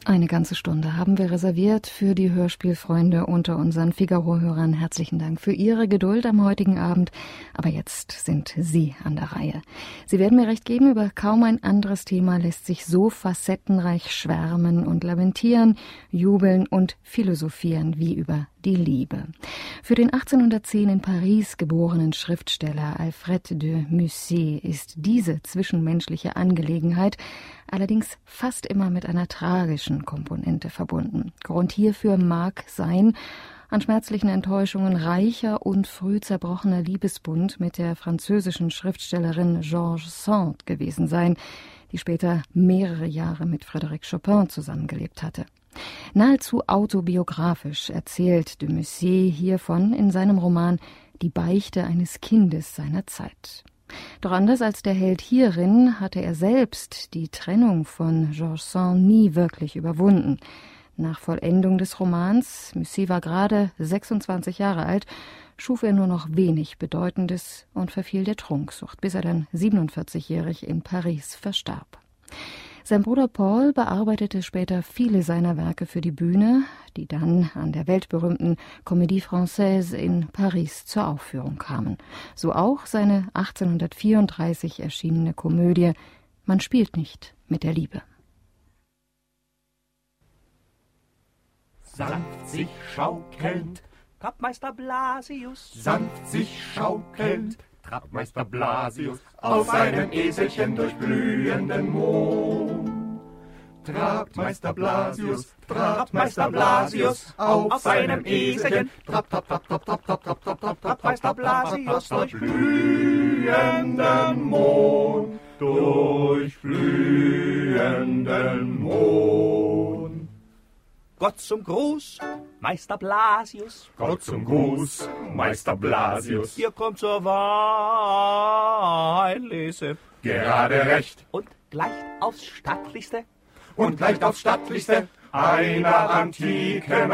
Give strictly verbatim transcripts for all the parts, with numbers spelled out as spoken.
Eine ganze Stunde haben wir reserviert für die Hörspielfreunde unter unseren Figaro-Hörern. Herzlichen Dank für Ihre Geduld am heutigen Abend. Aber jetzt sind Sie an der Reihe. Sie werden mir recht geben, über kaum ein anderes Thema lässt sich so facettenreich schwärmen und lamentieren, jubeln und philosophieren wie über die Liebe. Für den achtzehnhundertzehn in Paris geborenen Schriftsteller Alfred de Musset ist diese zwischenmenschliche Angelegenheit allerdings fast immer mit einer tragischen Komponente verbunden. Grund hierfür mag sein, an schmerzlichen Enttäuschungen reicher und früh zerbrochener Liebesbund mit der französischen Schriftstellerin Georges Sand gewesen sein, die später mehrere Jahre mit Frédéric Chopin zusammengelebt hatte. Nahezu autobiografisch erzählt de Musset hiervon in seinem Roman Die Beichte eines Kindes seiner Zeit. Doch anders als der Held hierin hatte er selbst die Trennung von Georges Sand nie wirklich überwunden. Nach Vollendung des Romans, Musset war gerade sechsundzwanzig Jahre alt, schuf er nur noch wenig Bedeutendes und verfiel der Trunksucht, bis er dann siebenundvierzigjährig in Paris verstarb. Sein Bruder Paul bearbeitete später viele seiner Werke für die Bühne, die dann an der weltberühmten Comédie Française in Paris zur Aufführung kamen. So auch seine achtzehnhundertvierunddreißig erschienene Komödie Man spielt nicht mit der Liebe. Sanft sich schaukelnd, Trappmeister Blasius, sanft sich schaukelnd, Trappmeister Blasius, auf seinem Eselchen durch blühenden Mohn. Trappmeister Blasius, Trappmeister Blasius, auf seinem Eselchen, Trapp, Trapp, Trapp, Trapp, Trapp, Trapp, Trapp, Trapp, Trapp, Trappmeister Blasius, durch blühenden Mohn, durch blühenden Mohn. Gott zum Gruß, Meister Blasius. Gott zum Gruß, Meister Blasius. Hier kommt zur Weinlese. Gerade recht. Und gleich aufs Stattlichste. Und gleich aufs Stattlichste einer antiken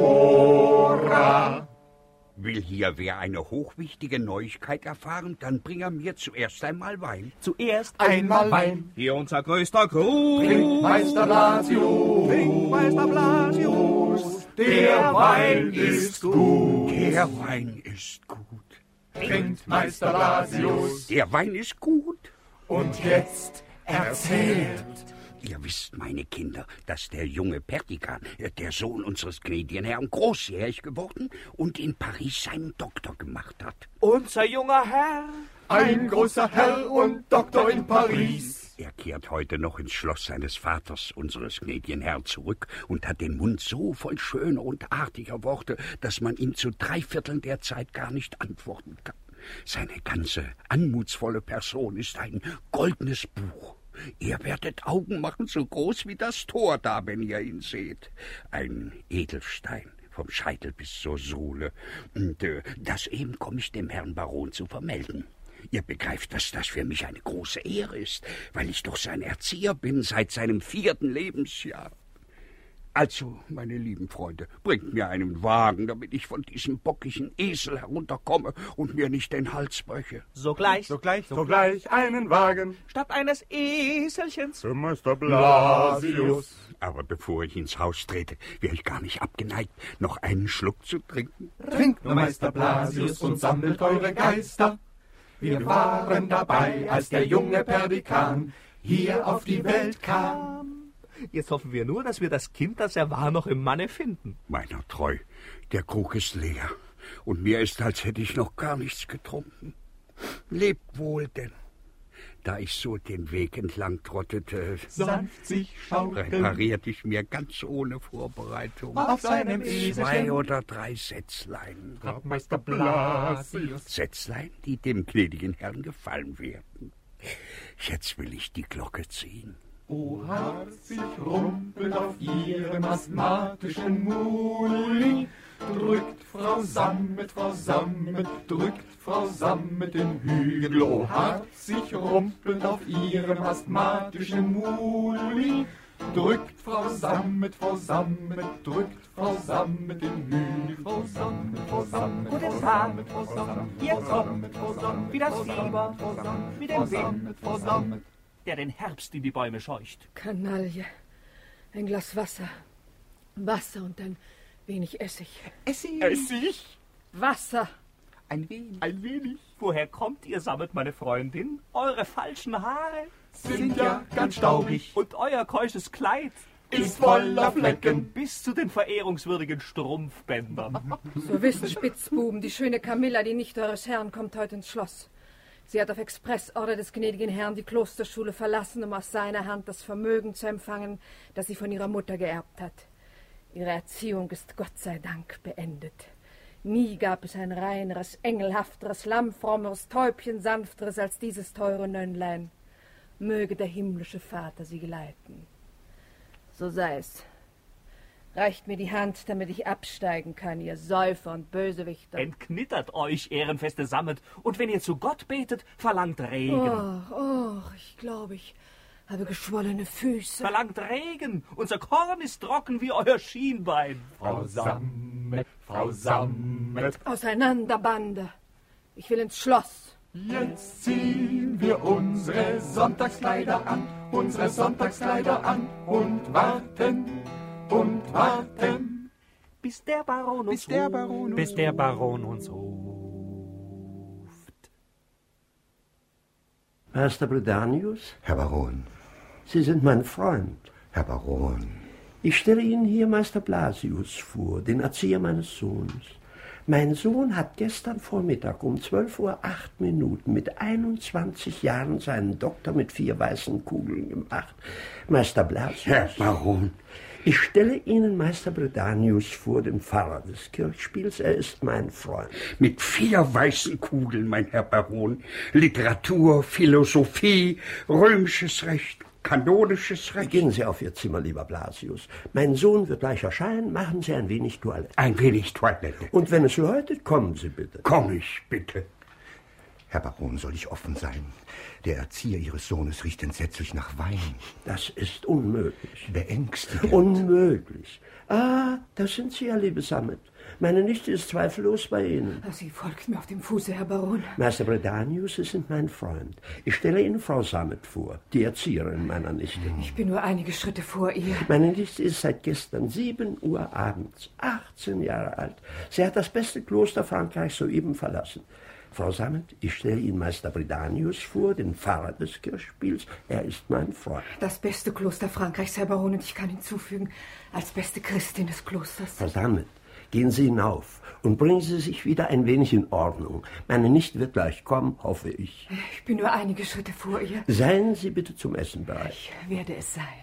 Amphora. Will hier wer eine hochwichtige Neuigkeit erfahren, dann bring er mir zuerst einmal Wein. Zuerst Einmal Wein. Hier unser größter Gruß. Trink, Meister Blasius. Trink, Meister Blasius. Der Wein ist gut. Der Wein ist gut. Trinkt, Meister Blasius. Der Wein ist gut. Und jetzt erzählt. Ihr wisst, meine Kinder, dass der junge Pertikan, der Sohn unseres gnädigen Herrn, großjährig geworden und in Paris seinen Doktor gemacht hat. Unser junger Herr. Ein großer Herr und Doktor in Paris. Er kehrt heute noch ins Schloss seines Vaters, unseres gnädigen Herrn, zurück und hat den Mund so voll schöner und artiger Worte, dass man ihm zu drei Vierteln der Zeit gar nicht antworten kann. Seine ganze anmutsvolle Person ist ein goldenes Buch. Ihr werdet Augen machen, so groß wie das Tor da, wenn ihr ihn seht. Ein Edelstein, vom Scheitel bis zur Sohle. Und äh, das eben komme ich dem Herrn Baron zu vermelden. Ihr begreift, dass das für mich eine große Ehre ist, weil ich doch sein Erzieher bin seit seinem vierten Lebensjahr. Also, meine lieben Freunde, bringt mir einen Wagen, damit ich von diesem bockigen Esel herunterkomme und mir nicht den Hals breche. Sogleich, Sogleich, sogleich einen Wagen. statt eines Eselchens. Für Meister Blasius. Aber bevor ich ins Haus trete, wäre ich gar nicht abgeneigt, noch einen Schluck zu trinken. Trinkt nur, Meister Blasius, und sammelt eure Geister. Wir waren dabei, als der junge Perdikan hier auf die Welt kam. Jetzt hoffen wir nur, dass wir das Kind, das er war, noch im Manne finden. Meiner treu, der Krug ist leer, und mir ist, als hätte ich noch gar nichts getrunken. Lebt wohl denn. Da ich so den Weg entlang trottete, Sanft sich schaukeln, reparierte ich mir ganz ohne Vorbereitung auf seinem Eselchen. zwei oder drei Sätzlein. Meister Blasius. Sätzlein, die dem gnädigen Herrn gefallen werden. Jetzt will ich die Glocke ziehen. O Haar sich rumpelt auf ihrem asthmatischen Muli, drückt Frau Sammet, Frau Sammet, drückt Frau Sammet den Hügel. O Haar sich rumpelt auf ihrem asthmatischen Muli, drückt Frau Sammet, Frau Sammet, drückt Frau Sammet den Hügel. Frau Sammet, Frau Sammet, Guten Frau Tag. Sammet, Frau Sammet, Ihr Frau Sammet, Frau Sammet, wie das Frau Fieber, Sammet, Frau Sammet, wie Frau den Wind, Sammet, Frau Sammet. der den Herbst in die Bäume scheucht. Kanaille, Ein Glas Wasser. Wasser und ein wenig Essig. Essig. Essig? Wasser. Ein wenig. Ein wenig. Woher kommt ihr, Sammet, meine Freundin? Eure falschen Haare Sind ja ganz staubig. und euer keusches Kleid Ist voller Flecken. bis zu den verehrungswürdigen Strumpfbändern. So wisst, Spitzbuben, die schöne Camilla, die Nichte eures Herrn, kommt heute ins Schloss. Sie hat auf Expressorder des gnädigen Herrn die Klosterschule verlassen, um aus seiner Hand das Vermögen zu empfangen, das sie von ihrer Mutter geerbt hat. Ihre Erziehung ist Gott sei Dank beendet. Nie gab es ein reineres, engelhafteres, lammfrommeres, täubchensanfteres als dieses teure Nönnlein. Möge der himmlische Vater sie geleiten. So sei es. Reicht mir die Hand, damit ich absteigen kann, ihr Säufer und Bösewichter. Entknittert euch, ehrenfeste Sammet, und wenn ihr zu Gott betet, verlangt Regen. Och, och, ich glaube, ich habe geschwollene Füße. Verlangt Regen, unser Korn ist trocken wie euer Schienbein. Frau Sammet, Frau Sammet, Auseinander, Bande. Ich will ins Schloss. jetzt ziehen wir unsere Sonntagskleider an, unsere Sonntagskleider an und warten und warten, Bis der Baron uns bis der Baron uns bis der Baron uns ruft. Meister Bredanius, Herr Baron, Sie sind mein Freund. Herr Baron, Ich stelle Ihnen hier Meister Blasius vor, den Erzieher meines Sohns. Mein Sohn hat gestern Vormittag um zwölf Uhr acht Minuten mit einundzwanzig Jahren seinen Doktor mit vier weißen Kugeln gemacht. Meister Blasius. Herr Baron. Ich stelle Ihnen Meister Bredanius vor, den Pfarrer des Kirchspiels. Er ist mein Freund. Mit vier weißen Kugeln, mein Herr Baron. Literatur, Philosophie, römisches Recht, kanonisches Recht. Gehen Sie auf Ihr Zimmer, lieber Blasius. Mein Sohn wird gleich erscheinen. Machen Sie ein wenig Toilette. Ein wenig Toilette. Und wenn es läutet, kommen Sie bitte. Komm ich, bitte. Herr Baron, soll ich offen sein? Der Erzieher Ihres Sohnes riecht entsetzlich nach Wein. Das ist unmöglich. Beängstigend. Unmöglich. Ah, da sind Sie ja, liebe Sammet. Meine Nichte ist zweifellos bei Ihnen. Sie folgt mir auf dem Fuße, Herr Baron. Meister Bredanius, Sie sind mein Freund. Ich stelle Ihnen Frau Sammet vor, die Erzieherin meiner Nichte. Ich bin nur einige Schritte vor ihr. Meine Nichte ist seit gestern sieben Uhr abends, achtzehn Jahre alt. Sie hat das beste Kloster Frankreichs soeben verlassen. Frau Sammet, ich stelle Ihnen Meister Bredanius vor, den Pfarrer des Kirchspiels. Er ist mein Freund. Das beste Kloster Frankreichs, Herr Baron, und ich kann hinzufügen, als beste Christin des Klosters. Frau Sammet, gehen Sie hinauf und bringen Sie sich wieder ein wenig in Ordnung. Meine Nichte wird gleich kommen, hoffe ich. Ich bin nur einige Schritte vor ihr. Seien Sie bitte zum Essen bereit. Ich werde es sein.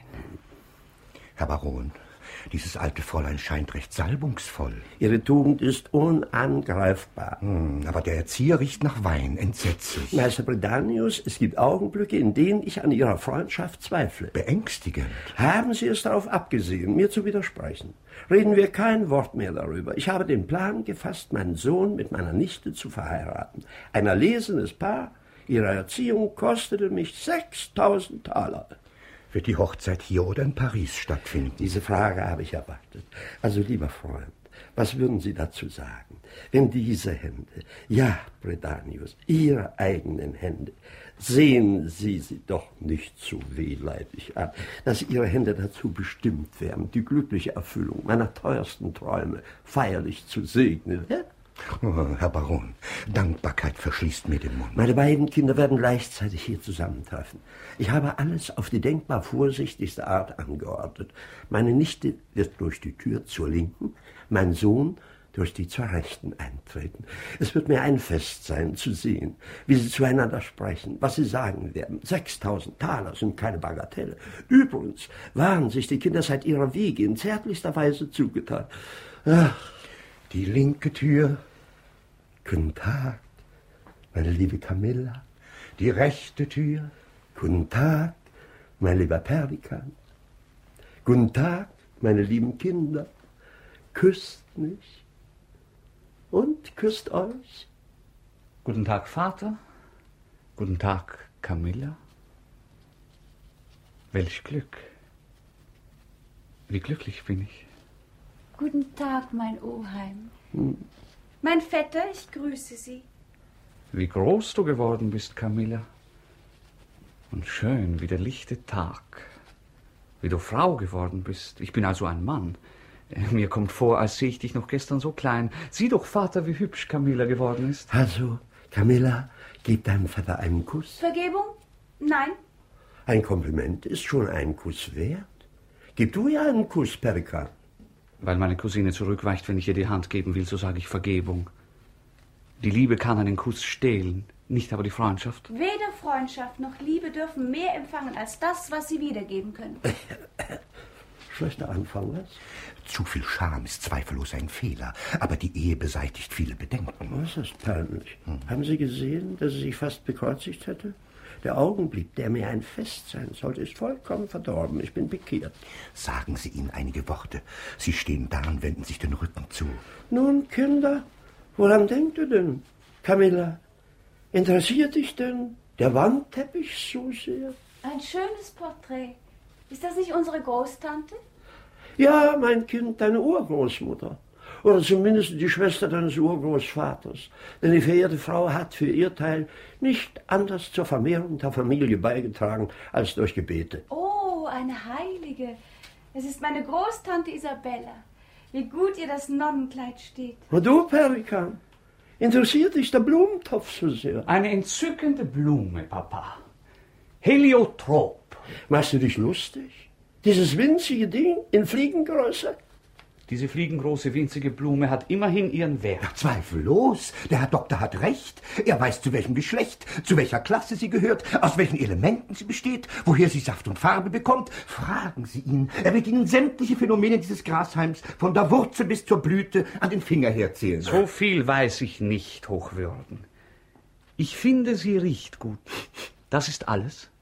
Herr Baron, dieses alte Fräulein scheint recht salbungsvoll. Ihre Tugend ist unangreifbar. Hm, aber der Erzieher riecht nach Wein, entsetzlich. Meister Bredanius, es gibt Augenblicke, in denen ich an Ihrer Freundschaft zweifle. Beängstigend. Haben Sie es darauf abgesehen, mir zu widersprechen? Reden wir kein Wort mehr darüber. Ich habe den Plan gefasst, meinen Sohn mit meiner Nichte zu verheiraten. Ein erlesenes Paar. Ihre Erziehung kostete mich sechstausend Taler. Wird die Hochzeit hier oder in Paris stattfinden? Diese Frage habe ich erwartet. Also, lieber Freund, was würden Sie dazu sagen, wenn diese Hände, ja, Bredanius, Ihre eigenen Hände, sehen Sie sie doch nicht so wehleidig an, dass Ihre Hände dazu bestimmt wären, die glückliche Erfüllung meiner teuersten Träume feierlich zu segnen? Ja? Oh, Herr Baron, Dankbarkeit verschließt mir den Mund. Meine beiden Kinder werden gleichzeitig hier zusammentreffen. Ich habe alles auf die denkbar vorsichtigste Art angeordnet. Meine Nichte wird durch die Tür zur Linken, mein Sohn durch die zur Rechten eintreten. Es wird mir ein Fest sein, zu sehen, wie sie zueinander sprechen, was sie sagen werden. Sechstausend Taler sind keine Bagatelle. Übrigens waren sich die Kinder seit ihrer Wiege in zärtlichster Weise zugetan. Ach, die linke Tür. Guten Tag, meine liebe Camilla. Die rechte Tür. Guten Tag, mein lieber Perdikan. Guten Tag, meine lieben Kinder. Küsst mich und küsst euch. Guten Tag, Vater. Guten Tag, Camilla. Welch Glück. Wie glücklich bin ich. Guten Tag, mein Oheim. Hm. Mein Vetter, ich grüße Sie. Wie groß du geworden bist, Camilla. Und schön wie der lichte Tag. wie du Frau geworden bist. Ich bin also ein Mann. Mir kommt vor, als sehe ich dich noch gestern so klein. Sieh doch, Vater, wie hübsch Camilla geworden ist. Also, Camilla, gib deinem Vater einen Kuss. Vergebung? Nein. Ein Kompliment ist schon einen Kuss wert. Gib du ihr einen Kuss, Perikan. Weil meine Cousine zurückweicht, wenn ich ihr die Hand geben will, so sage ich Vergebung. Die Liebe kann einen Kuss stehlen, nicht aber die Freundschaft. Weder Freundschaft noch Liebe dürfen mehr empfangen als das, was sie wiedergeben können. Schlechter Anfang, was? Zu viel Scham ist zweifellos ein Fehler, aber die Ehe beseitigt viele Bedenken. Was ist peinlich? Hm. Haben Sie gesehen, dass sie sich fast bekreuzigt hätte? Der Augenblick, der mir ein Fest sein sollte, ist vollkommen verdorben. Ich bin bekehrt. Sagen Sie ihnen einige Worte. Sie stehen da und wenden sich den Rücken zu. Nun, Kinder, woran denkt ihr denn? Camilla, interessiert dich denn der Wandteppich so sehr? Ein schönes Porträt. Ist das nicht unsere Großtante? Ja, mein Kind, deine Urgroßmutter. Oder zumindest die Schwester deines Urgroßvaters. Denn die verehrte Frau hat für ihr Teil nicht anders zur Vermehrung der Familie beigetragen als durch Gebete. Oh, eine Heilige. Es ist meine Großtante Isabella. Wie gut ihr das Nonnenkleid steht. Und du, Perikan, interessiert dich der Blumentopf so sehr? Eine entzückende Blume, Papa. Heliotrop. Machst du dich lustig? Dieses winzige Ding in Fliegengröße? Diese fliegengroße, winzige Blume hat immerhin ihren Wert. Ja, zweifellos. Der Herr Doktor hat recht. Er weiß, zu welchem Geschlecht, zu welcher Klasse sie gehört, aus welchen Elementen sie besteht, woher sie Saft und Farbe bekommt. Fragen Sie ihn. Er wird Ihnen sämtliche Phänomene dieses Grasheims von der Wurzel bis zur Blüte an den Finger herzählen. So viel weiß ich nicht, Hochwürden. Ich finde, sie riecht gut. Das ist alles.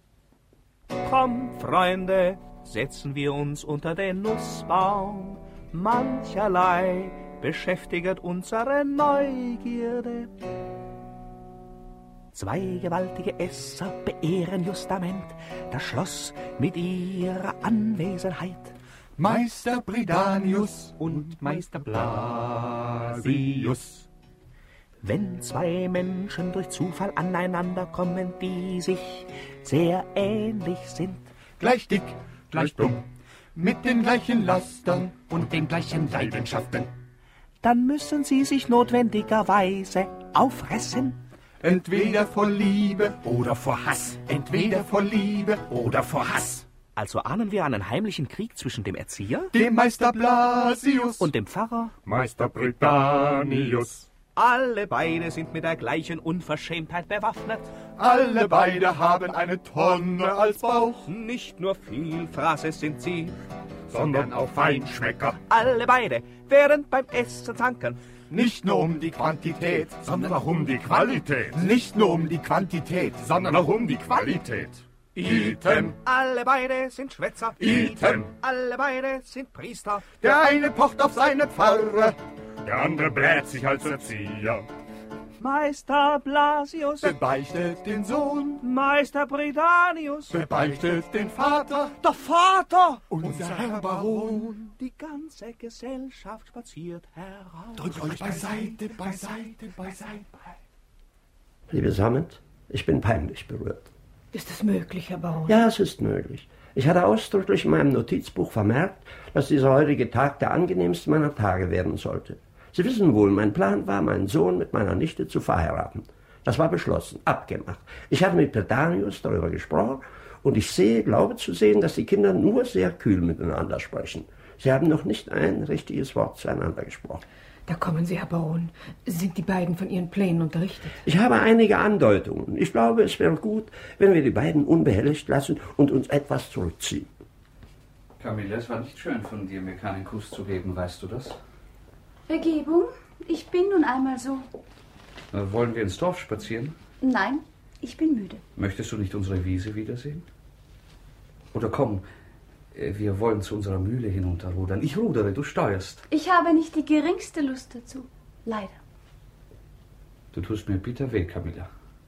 Komm, Freunde, setzen wir uns unter den Nussbaum. Mancherlei beschäftigt unsere Neugierde. Zwei gewaltige Esser beehren justament das Schloss mit ihrer Anwesenheit. Meister Bridanius und Meister Blasius. Wenn zwei Menschen durch Zufall aneinander kommen, die sich sehr ähnlich sind, gleich dick, gleich dumm, mit den gleichen Lastern und den gleichen Leidenschaften, dann müssen sie sich notwendigerweise auffressen. Entweder vor Liebe oder vor Hass. Entweder vor Liebe oder vor Hass. Also ahnen wir einen heimlichen Krieg zwischen dem Erzieher, dem Meister Blasius und dem Pfarrer, Meister Bridanius. Alle beide sind mit der gleichen Unverschämtheit bewaffnet. Alle beide haben eine Tonne als Bauch. Nicht nur Vielfraße sind sie, sondern auch Feinschmecker. Alle beide werden beim Essen zanken. Nicht nur um die Quantität, sondern auch um die Qualität. Nicht nur um die Quantität, sondern auch um die Qualität. Item. Alle beide sind Schwätzer. Item. Alle beide sind Priester. Der eine pocht auf seine Pfarre, der andere bläht sich als Erzieher. Meister Blasius bebeichtet den Sohn, Meister Bridanius bebeichtet den Vater, der Vater, unser Herr Baron. Die ganze Gesellschaft spaziert heraus. Drückt euch beiseite, beiseite, beiseite. Liebe Sammet, ich bin peinlich berührt. Ist es möglich, Herr Baron? Ja, es ist möglich. Ich hatte ausdrücklich in meinem Notizbuch vermerkt, dass dieser heutige Tag der angenehmste meiner Tage werden sollte. Sie wissen wohl, mein Plan war, meinen Sohn mit meiner Nichte zu verheiraten. Das war beschlossen, abgemacht. Ich habe mit Bridanius darüber gesprochen und ich sehe, glaube zu sehen, dass die Kinder nur sehr kühl miteinander sprechen. Sie haben noch nicht ein richtiges Wort zueinander gesprochen. Da kommen Sie, Herr Baron. Sind die beiden von Ihren Plänen unterrichtet? Ich habe einige Andeutungen. Ich glaube, es wäre gut, wenn wir die beiden unbehelligt lassen und uns etwas zurückziehen. Camilla, es war nicht schön von dir, mir keinen Kuss zu geben, weißt du das? Vergebung? Ich bin nun einmal so. Na, wollen wir ins Dorf spazieren? Nein, ich bin müde. Möchtest du nicht unsere Wiese wiedersehen? Oder komm, wir wollen zu unserer Mühle hinunterrudern. Ich rudere, du steuerst. Ich habe nicht die geringste Lust dazu. Leider. Du tust mir bitter weh, Camilla.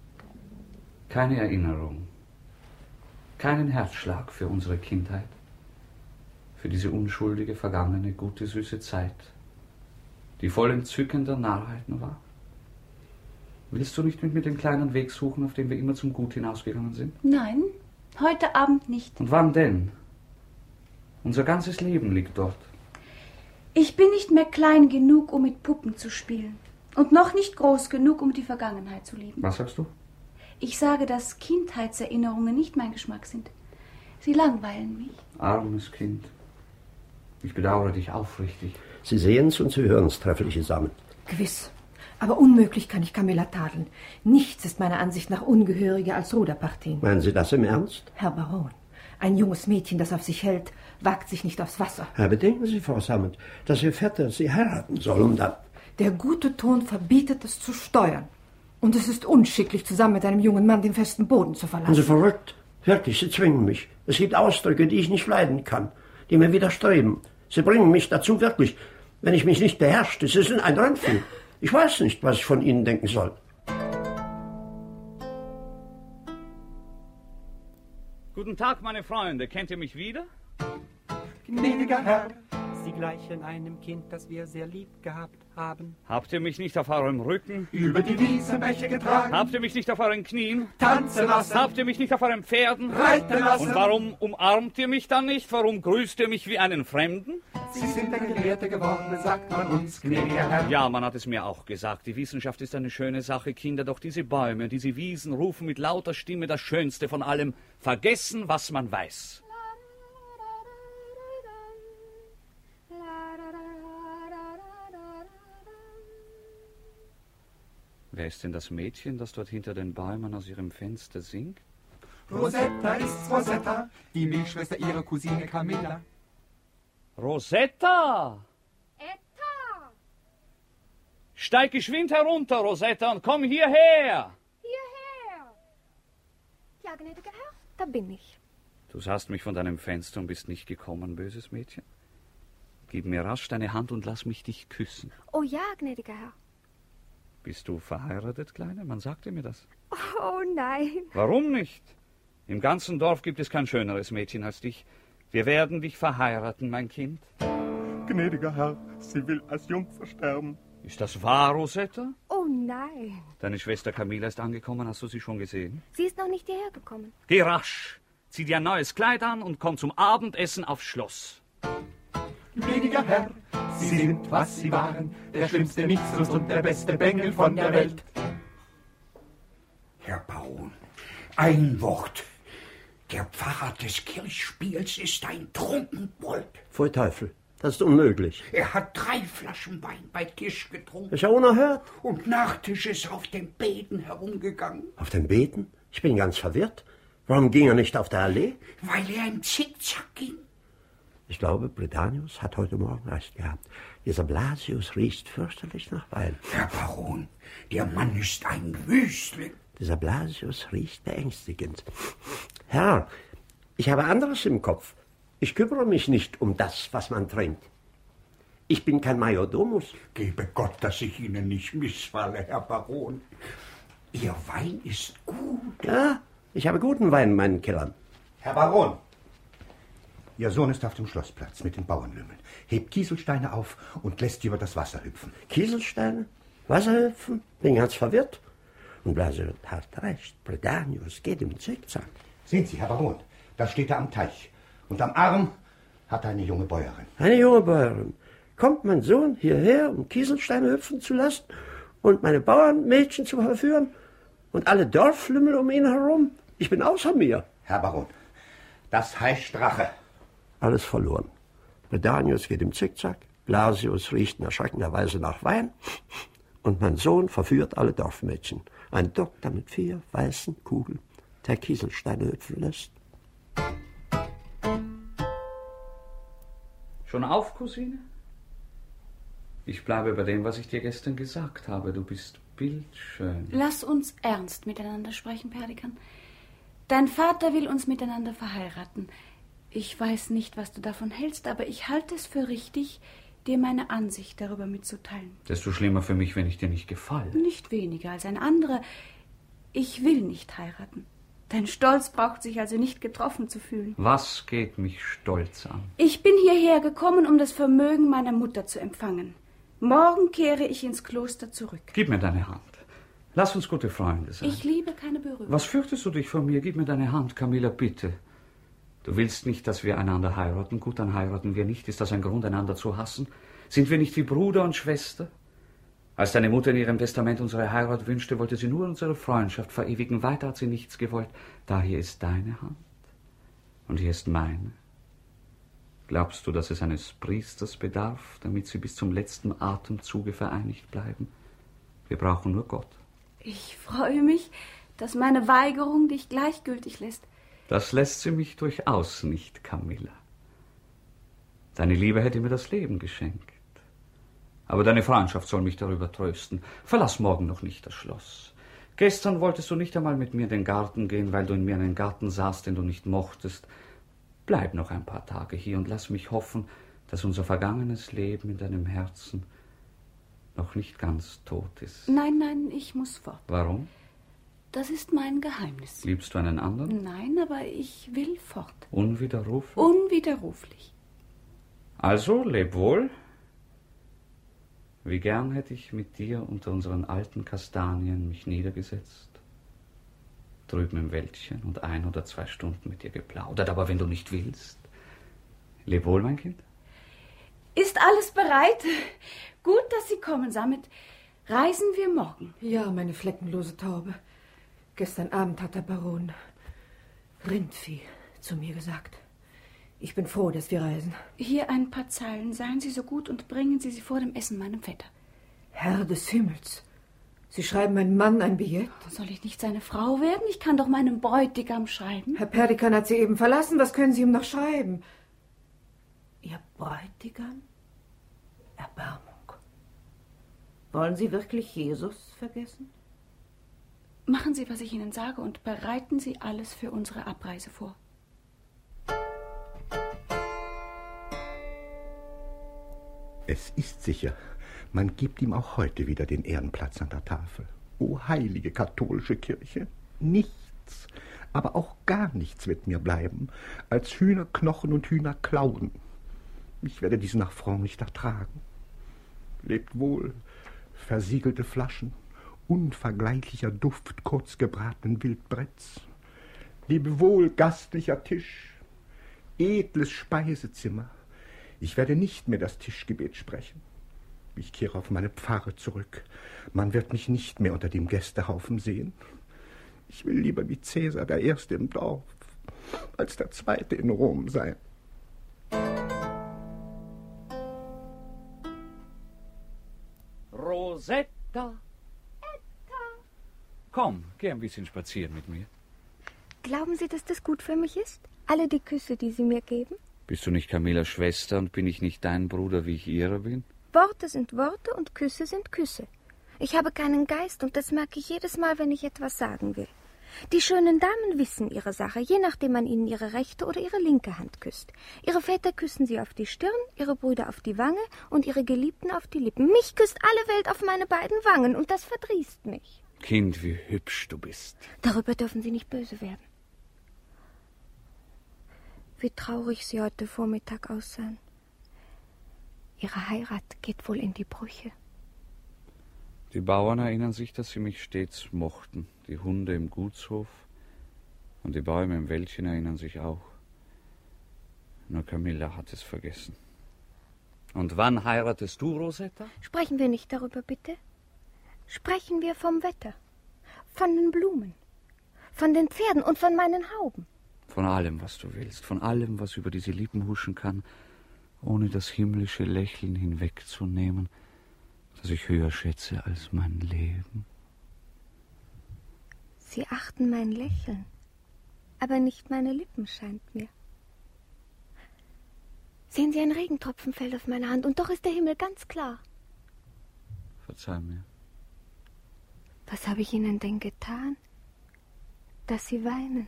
Keine Erinnerung. Keinen Herzschlag für unsere Kindheit. Für diese unschuldige, vergangene, gute, süße Zeit, die voll entzückender Narrheiten war. Willst du nicht mit mir den kleinen Weg suchen, auf dem wir immer zum Gut hinausgegangen sind? Nein, heute Abend nicht. Und wann denn? Unser ganzes Leben liegt dort. Ich bin nicht mehr klein genug, um mit Puppen zu spielen. Und noch nicht groß genug, um die Vergangenheit zu lieben. Was sagst du? Ich sage, dass Kindheitserinnerungen nicht mein Geschmack sind. Sie langweilen mich. Armes Kind. Ich bedauere dich aufrichtig. Sie sehen's und Sie hören's, treffliche Samet. Gewiss. Aber unmöglich kann ich Camilla tadeln. Nichts ist meiner Ansicht nach ungehöriger als Ruderpartien. Meinen Sie das im Ernst? Herr Baron, ein junges Mädchen, das auf sich hält, wagt sich nicht aufs Wasser. Ja, bedenken Sie, Frau Samet, dass Ihr Vetter Sie heiraten soll und dann... Der gute Ton verbietet es zu steuern. Und es ist unschicklich, zusammen mit einem jungen Mann den festen Boden zu verlassen. Sind Sie verrückt? Wirklich, Sie zwingen mich. Es gibt Ausdrücke, die ich nicht leiden kann, die mir widerstreben. Sie bringen mich dazu wirklich, wenn ich mich nicht beherrsche. Es ist ein Rennvieh. Ich weiß nicht, was ich von Ihnen denken soll. Guten Tag, meine Freunde. Kennt ihr mich wieder? Gnädiger Herr, Sie gleichen einem Kind, das wir sehr lieb gehabt haben. Habt ihr mich nicht auf eurem Rücken? über die Wiese Bäche getragen, Habt ihr mich nicht auf euren Knien? tanzen lassen, Habt ihr mich nicht auf euren Pferden? reiten lassen. Und warum umarmt ihr mich dann nicht? Warum grüßt ihr mich wie einen Fremden? Sie sind ein Gelehrter geworden, sagt man uns, gnädiger Herr. Ja, man hat es mir auch gesagt. Die Wissenschaft ist eine schöne Sache, Kinder. Doch diese Bäume, diese Wiesen rufen mit lauter Stimme das Schönste von allem. Vergessen, was man weiß. Wer ist denn das Mädchen, das dort hinter den Bäumen aus ihrem Fenster singt? Rosetta ist's, Rosetta, die Milchschwester ihrer Cousine Camilla. Rosetta! Etta! Steig geschwind herunter, Rosetta, und komm hierher! Hierher! Ja, gnädiger Herr, da bin ich. Du sahst mich von deinem Fenster und bist nicht gekommen, böses Mädchen. Gib mir rasch deine Hand und lass mich dich küssen. Oh ja, gnädiger Herr. Bist du verheiratet, Kleine? Man sagte mir das. Oh nein. Warum nicht? Im ganzen Dorf gibt es kein schöneres Mädchen als dich. Wir werden dich verheiraten, mein Kind. Gnädiger Herr, sie will als Jungfer sterben. Ist das wahr, Rosetta? Oh nein. Deine Schwester Camilla ist angekommen. Hast du sie schon gesehen? Sie ist noch nicht hierher gekommen. Geh rasch. Zieh dir ein neues Kleid an und komm zum Abendessen aufs Schloss. Gnädiger Herr, Sie sind, was Sie waren, der schlimmste Nichtsnutz und der beste Bengel von der Welt. Herr Baron, ein Wort. Der Pfarrer des Kirchspiels ist ein Trunkenbold. Pfui Teufel, das ist unmöglich. Er hat drei Flaschen Wein bei Tisch getrunken. Ist ja unerhört. Und nach Tisch ist auf den Beeten herumgegangen. Auf den Beeten? Ich bin ganz verwirrt. Warum ging er nicht auf der Allee? Weil er im Zickzack ging. Ich glaube, Britannius hat heute Morgen recht gehabt. Dieser Blasius riecht fürchterlich nach Wein. Herr Baron, der Mann ist ein Wüstling. Dieser Blasius riecht beängstigend. Herr, ich habe anderes im Kopf. Ich kümmere mich nicht um das, was man trinkt. Ich bin kein Majordomus. Gebe Gott, dass ich Ihnen nicht missfalle, Herr Baron. Ihr Wein ist gut. Ja, ich habe guten Wein in meinen Kellern. Herr Baron, Ihr Sohn ist auf dem Schlossplatz mit den Bauernlümmeln, hebt Kieselsteine auf und lässt sie über das Wasser hüpfen. Kieselsteine? Wasser hüpfen? Bin ganz verwirrt. Und Blasius hat recht. Britannius geht im Zickzack. Sehen Sie, Herr Baron, da steht er am Teich. Und am Arm hat er eine junge Bäuerin. Eine junge Bäuerin. Kommt mein Sohn hierher, um Kieselsteine hüpfen zu lassen und meine Bauernmädchen zu verführen? Und alle Dorflümmel um ihn herum? Ich bin außer mir. Herr Baron, das heißt Rache. Alles verloren. Britannius geht im Zickzack, Blasius riecht in erschreckender Weise nach Wein und mein Sohn verführt alle Dorfmädchen. Ein Doktor mit vier weißen Kugeln, der Kieselsteine hüpfen lässt. Schon auf, Cousine? Ich bleibe bei dem, was ich dir gestern gesagt habe. Du bist bildschön. Lass uns ernst miteinander sprechen, Perdikan. Dein Vater will uns miteinander verheiraten. Ich weiß nicht, was du davon hältst, aber ich halte es für richtig, dir meine Ansicht darüber mitzuteilen. Desto schlimmer für mich, wenn ich dir nicht gefalle. Nicht weniger als ein anderer. Ich will nicht heiraten. Dein Stolz braucht sich also nicht getroffen zu fühlen. Was geht mich Stolz an? Ich bin hierher gekommen, um das Vermögen meiner Mutter zu empfangen. Morgen kehre ich ins Kloster zurück. Gib mir deine Hand. Lass uns gute Freunde sein. Ich liebe keine Berührung. Was fürchtest du dich vor mir? Gib mir deine Hand, Camilla, bitte. Du willst nicht, dass wir einander heiraten? Gut, dann heiraten wir nicht. Ist das ein Grund, einander zu hassen? Sind wir nicht wie Bruder und Schwester? Als deine Mutter in ihrem Testament unsere Heirat wünschte, wollte sie nur unsere Freundschaft verewigen. Weiter hat sie nichts gewollt. Da hier ist deine Hand und hier ist meine. Glaubst du, dass es eines Priesters bedarf, damit sie bis zum letzten Atemzuge vereinigt bleiben? Wir brauchen nur Gott. Ich freue mich, dass meine Weigerung dich gleichgültig lässt. Das lässt sie mich durchaus nicht, Camilla. Deine Liebe hätte mir das Leben geschenkt. Aber deine Freundschaft soll mich darüber trösten. Verlass morgen noch nicht das Schloss. Gestern wolltest du nicht einmal mit mir in den Garten gehen, weil du in mir einen Garten sahst, den du nicht mochtest. Bleib noch ein paar Tage hier und lass mich hoffen, dass unser vergangenes Leben in deinem Herzen noch nicht ganz tot ist. Nein, nein, ich muss fort. Warum? Das ist mein Geheimnis. Liebst du einen anderen? Nein, aber ich will fort. Unwiderruflich? Unwiderruflich. Also, leb wohl. Wie gern hätte ich mit dir unter unseren alten Kastanien mich niedergesetzt, drüben im Wäldchen und ein oder zwei Stunden mit dir geplaudert. Aber wenn du nicht willst, leb wohl, mein Kind. Ist alles bereit? Gut, dass Sie kommen. Damit reisen wir morgen. Ja, meine fleckenlose Taube. Gestern Abend hat der Baron Rindvieh zu mir gesagt. Ich bin froh, dass wir reisen. Hier ein paar Zeilen. Seien Sie so gut und bringen Sie sie vor dem Essen meinem Vetter. Herr des Himmels, Sie schreiben meinem Mann ein Billett? Soll ich nicht seine Frau werden? Ich kann doch meinem Bräutigam schreiben. Herr Perdikan hat Sie eben verlassen. Was können Sie ihm noch schreiben? Ihr Bräutigam? Erbarmung. Wollen Sie wirklich Jesus vergessen? Machen Sie, was ich Ihnen sage, und bereiten Sie alles für unsere Abreise vor. Es ist sicher, man gibt ihm auch heute wieder den Ehrenplatz an der Tafel. O heilige katholische Kirche, nichts, aber auch gar nichts wird mir bleiben, als Hühnerknochen und Hühnerklauen. Ich werde diesen Affront nicht ertragen. Lebt wohl, versiegelte Flaschen, unvergleichlicher Duft kurz gebratenen Wildbretts. Lebe wohl, gastlicher Tisch, edles Speisezimmer. Ich werde nicht mehr das Tischgebet sprechen. Ich kehre auf meine Pfarre zurück. Man wird mich nicht mehr unter dem Gästehaufen sehen. Ich will lieber wie Cäsar der Erste im Dorf als der Zweite in Rom sein. Rosetta! Komm, geh ein bisschen spazieren mit mir. Glauben Sie, dass das gut für mich ist? Alle die Küsse, die Sie mir geben? Bist du nicht Camillas Schwester und bin ich nicht dein Bruder, wie ich ihrer bin? Worte sind Worte und Küsse sind Küsse. Ich habe keinen Geist und das merke ich jedes Mal, wenn ich etwas sagen will. Die schönen Damen wissen ihre Sache, je nachdem man ihnen ihre rechte oder ihre linke Hand küsst. Ihre Väter küssen sie auf die Stirn, ihre Brüder auf die Wange und ihre Geliebten auf die Lippen. Mich küsst alle Welt auf meine beiden Wangen und das verdrießt mich. Kind, wie hübsch du bist. Darüber dürfen Sie nicht böse werden. Wie traurig Sie heute Vormittag aussahen. Ihre Heirat geht wohl in die Brüche. Die Bauern erinnern sich, dass sie mich stets mochten. Die Hunde im Gutshof und die Bäume im Wäldchen erinnern sich auch. Nur Camilla hat es vergessen. Und wann heiratest du, Rosetta? Sprechen wir nicht darüber, bitte. Sprechen wir vom Wetter, von den Blumen, von den Pferden und von meinen Hauben. Von allem, was du willst, von allem, was über diese Lippen huschen kann, ohne das himmlische Lächeln hinwegzunehmen, das ich höher schätze als mein Leben. Sie achten mein Lächeln, aber nicht meine Lippen, scheint mir. Sehen Sie, ein Regentropfen fällt auf meine Hand, und doch ist der Himmel ganz klar. Verzeih mir. Was habe ich Ihnen denn getan, dass Sie weinen?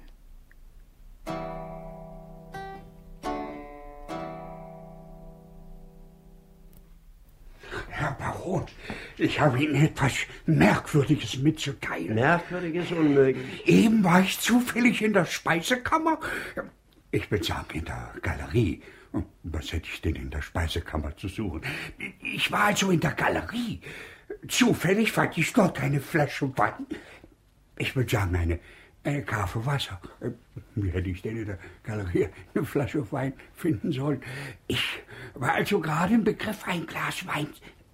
Herr Baron, ich habe Ihnen etwas Merkwürdiges mitzuteilen. Merkwürdiges unmöglich. Eben war ich zufällig in der Speisekammer. Ich will sagen, in der Galerie. Was hätte ich denn in der Speisekammer zu suchen? Ich war also in der Galerie. Zufällig fand ich dort eine Flasche Wein. Ich will sagen, eine Eine Karaffe Wasser. Wie hätte ich denn in der Galerie eine Flasche Wein finden sollen? Ich war also gerade im Begriff, ein Glas Wein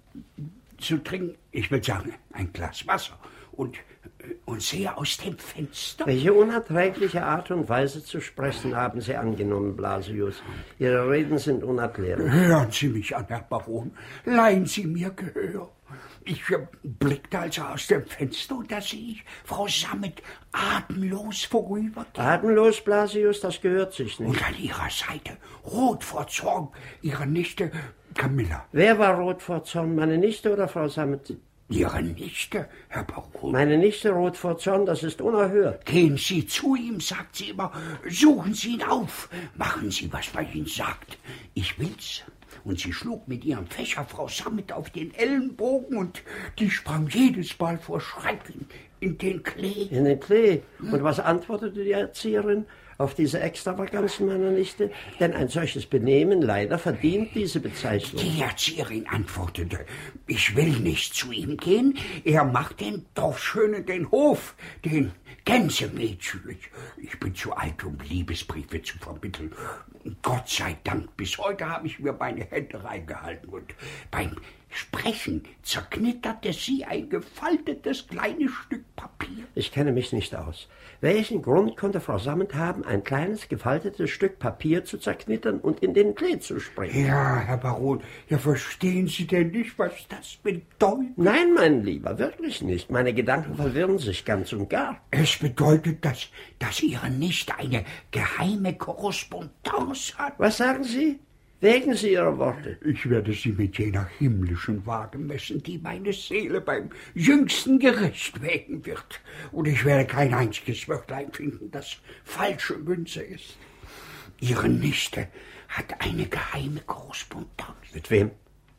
zu trinken. Ich würde sagen, ein Glas Wasser. Und, und sehe aus dem Fenster... Welche unerträgliche Art und Weise zu sprechen haben Sie angenommen, Blasius? Ihre Reden sind unerklärlich. Hören Sie mich an, Herr Baron. Leihen Sie mir Gehör. Ich blickte also aus dem Fenster und da sehe ich Frau Sammet atemlos vorübergehen. Atemlos, Blasius, das gehört sich nicht. Und an ihrer Seite, rot vor Zorn, ihre Nichte Camilla. Wer war rot vor Zorn, meine Nichte oder Frau Sammet? Ihre Nichte, Herr Baron. Meine Nichte rot vor Zorn, das ist unerhört. Gehen Sie zu ihm, sagt sie immer. Suchen Sie ihn auf. Machen Sie, was man Ihnen sagt. Ich will's. Und sie schlug mit ihrem Fächer Frau Sammet auf den Ellenbogen und die sprang jedes Mal vor Schrecken in den Klee. In den Klee? Und was antwortete die Erzieherin auf diese Extravaganzen meiner Nichte? Denn ein solches Benehmen leider verdient diese Bezeichnung. Die Erzieherin antwortete, ich will nicht zu ihm gehen, er macht den Dorfschönen den Hof, den Gänsemädchen. Ich, ich bin zu alt, um Liebesbriefe zu vermitteln. Gott sei Dank, bis heute habe ich mir meine Hände reingehalten und beim Sprechen zerknitterte sie ein gefaltetes kleines Stück Papier. Ich kenne mich nicht aus. Welchen Grund konnte Frau Sammet haben, ein kleines gefaltetes Stück Papier zu zerknittern und in den Klee zu springen? Ja, Herr Baron, ja, verstehen Sie denn nicht, was das bedeutet? Nein, mein Lieber, wirklich nicht. Meine Gedanken verwirren sich ganz und gar. Es bedeutet, dass, dass Ihre Nichte eine geheime Korrespondenz hat. Was sagen Sie? Wägen Sie Ihre Worte. Ich werde sie mit jener himmlischen Waage messen, die meine Seele beim jüngsten Gericht wägen wird. Und ich werde kein einziges Wörtlein finden, das falsche Münze ist. Ihre Nichte hat eine geheime Korrespondenz. Mit wem?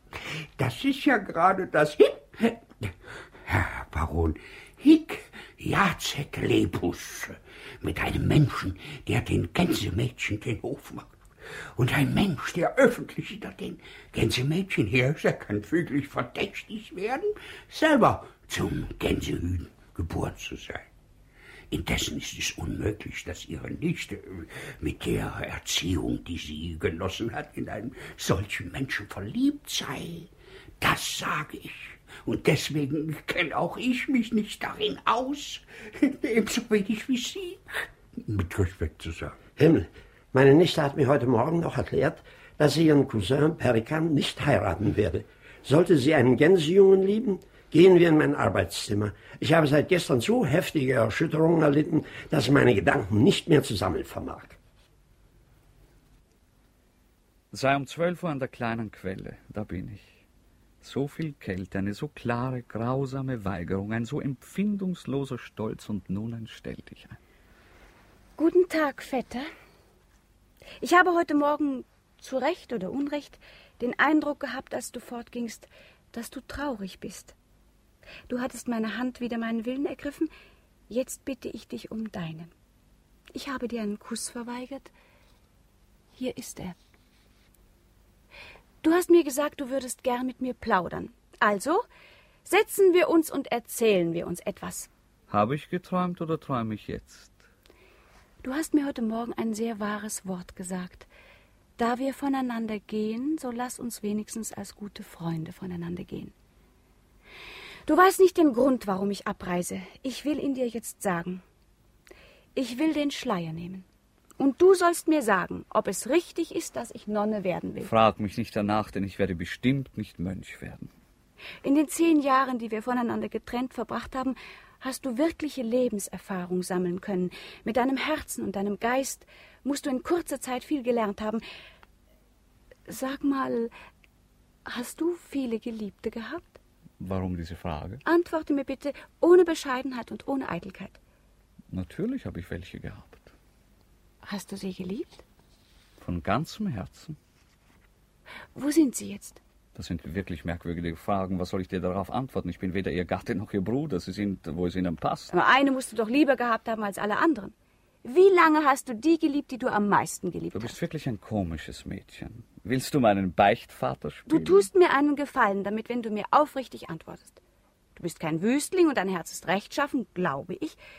Das ist ja gerade das Hic... Herr Baron, Hic Jacet Lepus. Mit einem Menschen, der den Gänsemädchen den Hof macht. Und ein Mensch, der öffentlich hinter den Gänsemädchen her ist, der kann füglich verdächtig werden, selber zum Gänsehühn geboren zu sein. Indessen ist es unmöglich, dass Ihre Nichte mit der Erziehung, die sie genossen hat, in einen solchen Menschen verliebt sei. Das sage ich. Und deswegen kenne auch ich mich nicht darin aus, ebenso wenig wie Sie, mit Respekt zu sagen. Himmel! Meine Nichte hat mir heute Morgen noch erklärt, dass sie ihren Cousin Perikan nicht heiraten werde. Sollte sie einen Gänsejungen lieben, gehen wir in mein Arbeitszimmer. Ich habe seit gestern so heftige Erschütterungen erlitten, dass ich meine Gedanken nicht mehr zusammen vermag. Sei um zwölf Uhr an der kleinen Quelle, da bin ich. So viel Kälte, eine so klare, grausame Weigerung, ein so empfindungsloser Stolz und nun ein Stell dich ein. Guten Tag, Vetter. Ich habe heute Morgen, zu Recht oder Unrecht, den Eindruck gehabt, als du fortgingst, dass du traurig bist. Du hattest meine Hand wider meinen Willen ergriffen, jetzt bitte ich dich um deinen. Ich habe dir einen Kuss verweigert. Hier ist er. Du hast mir gesagt, du würdest gern mit mir plaudern. Also, setzen wir uns und erzählen wir uns etwas. Habe ich geträumt oder träume ich jetzt? Du hast mir heute Morgen ein sehr wahres Wort gesagt. Da wir voneinander gehen, so lass uns wenigstens als gute Freunde voneinander gehen. Du weißt nicht den Grund, warum ich abreise. Ich will ihn dir jetzt sagen. Ich will den Schleier nehmen. Und du sollst mir sagen, ob es richtig ist, dass ich Nonne werden will. Frag mich nicht danach, denn ich werde bestimmt nicht Mönch werden. In den zehn Jahren, die wir voneinander getrennt verbracht haben, hast du wirkliche Lebenserfahrung sammeln können. Mit deinem Herzen und deinem Geist musst du in kurzer Zeit viel gelernt haben. Sag mal, hast du viele Geliebte gehabt? Warum diese Frage? Antworte mir bitte ohne Bescheidenheit und ohne Eitelkeit. Natürlich habe ich welche gehabt. Hast du sie geliebt? Von ganzem Herzen. Wo sind sie jetzt? Das sind wirklich merkwürdige Fragen. Was soll ich dir darauf antworten? Ich bin weder ihr Gatte noch ihr Bruder. Sie sind, wo es ihnen passt. Aber eine musst du doch lieber gehabt haben als alle anderen. Wie lange hast du die geliebt, die du am meisten geliebt hast? Du bist hast? wirklich ein komisches Mädchen. Willst du meinen Beichtvater spielen? Du tust mir einen Gefallen damit, wenn du mir aufrichtig antwortest. Du bist kein Wüstling und dein Herz ist rechtschaffen, glaube ich.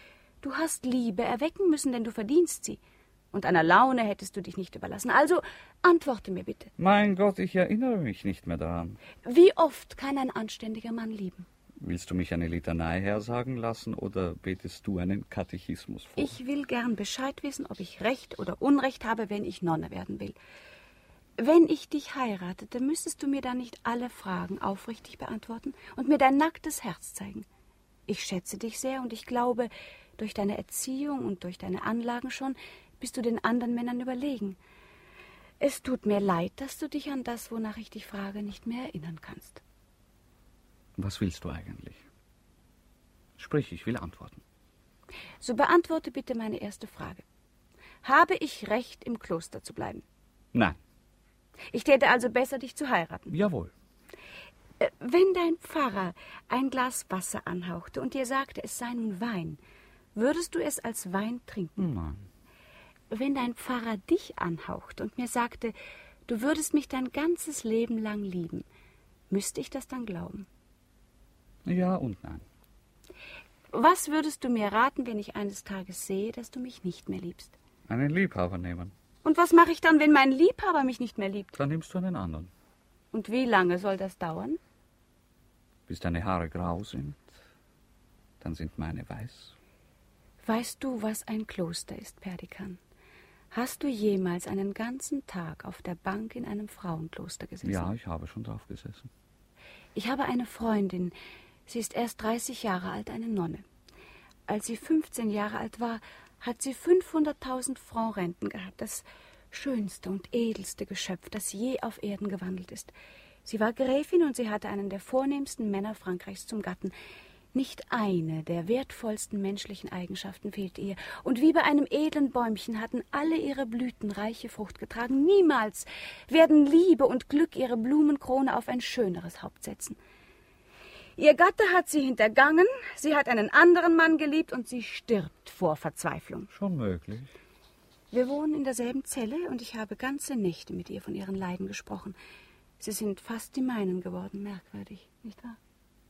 Du hast Liebe erwecken müssen, denn du verdienst sie. Und einer Laune hättest du dich nicht überlassen. Also antworte mir bitte. Mein Gott, ich erinnere mich nicht mehr daran. Wie oft kann ein anständiger Mann lieben? Willst du mich eine Litanei hersagen lassen oder betest du einen Katechismus vor? Ich will gern Bescheid wissen, ob ich Recht oder Unrecht habe, wenn ich Nonne werden will. Wenn ich dich heiratete, müsstest du mir dann nicht alle Fragen aufrichtig beantworten und mir dein nacktes Herz zeigen. Ich schätze dich sehr und ich glaube, durch deine Erziehung und durch deine Anlagen schon bist du den anderen Männern überlegen. Es tut mir leid, dass du dich an das, wonach ich dich frage, nicht mehr erinnern kannst. Was willst du eigentlich? Sprich, ich will antworten. So beantworte bitte meine erste Frage. Habe ich Recht, im Kloster zu bleiben? Nein. Ich täte also besser, dich zu heiraten. Jawohl. Äh, wenn dein Pfarrer ein Glas Wasser anhauchte und dir sagte, es sei nun Wein, würdest du es als Wein trinken? Nein. Wenn dein Pfarrer dich anhauchte und mir sagte, du würdest mich dein ganzes Leben lang lieben, müsste ich das dann glauben? Ja und nein. Was würdest du mir raten, wenn ich eines Tages sehe, dass du mich nicht mehr liebst? Einen Liebhaber nehmen. Und was mache ich dann, wenn mein Liebhaber mich nicht mehr liebt? Dann nimmst du einen anderen. Und wie lange soll das dauern? Bis deine Haare grau sind, dann sind meine weiß. Weißt du, was ein Kloster ist, Perdikan? Hast du jemals einen ganzen Tag auf der Bank in einem Frauenkloster gesessen? Ja, ich habe schon drauf gesessen. Ich habe eine Freundin, sie ist erst dreißig Jahre alt, eine Nonne. Als sie fünfzehn Jahre alt war, hat sie fünfhunderttausend Francs Renten gehabt, das schönste und edelste Geschöpf, das je auf Erden gewandelt ist. Sie war Gräfin und sie hatte einen der vornehmsten Männer Frankreichs zum Gatten. Nicht eine der wertvollsten menschlichen Eigenschaften fehlte ihr. Und wie bei einem edlen Bäumchen hatten alle ihre Blüten reiche Frucht getragen. Niemals werden Liebe und Glück ihre Blumenkrone auf ein schöneres Haupt setzen. Ihr Gatte hat sie hintergangen, sie hat einen anderen Mann geliebt und sie stirbt vor Verzweiflung. Schon möglich. Wir wohnen in derselben Zelle und ich habe ganze Nächte mit ihr von ihren Leiden gesprochen. Sie sind fast die meinen geworden, merkwürdig, nicht wahr?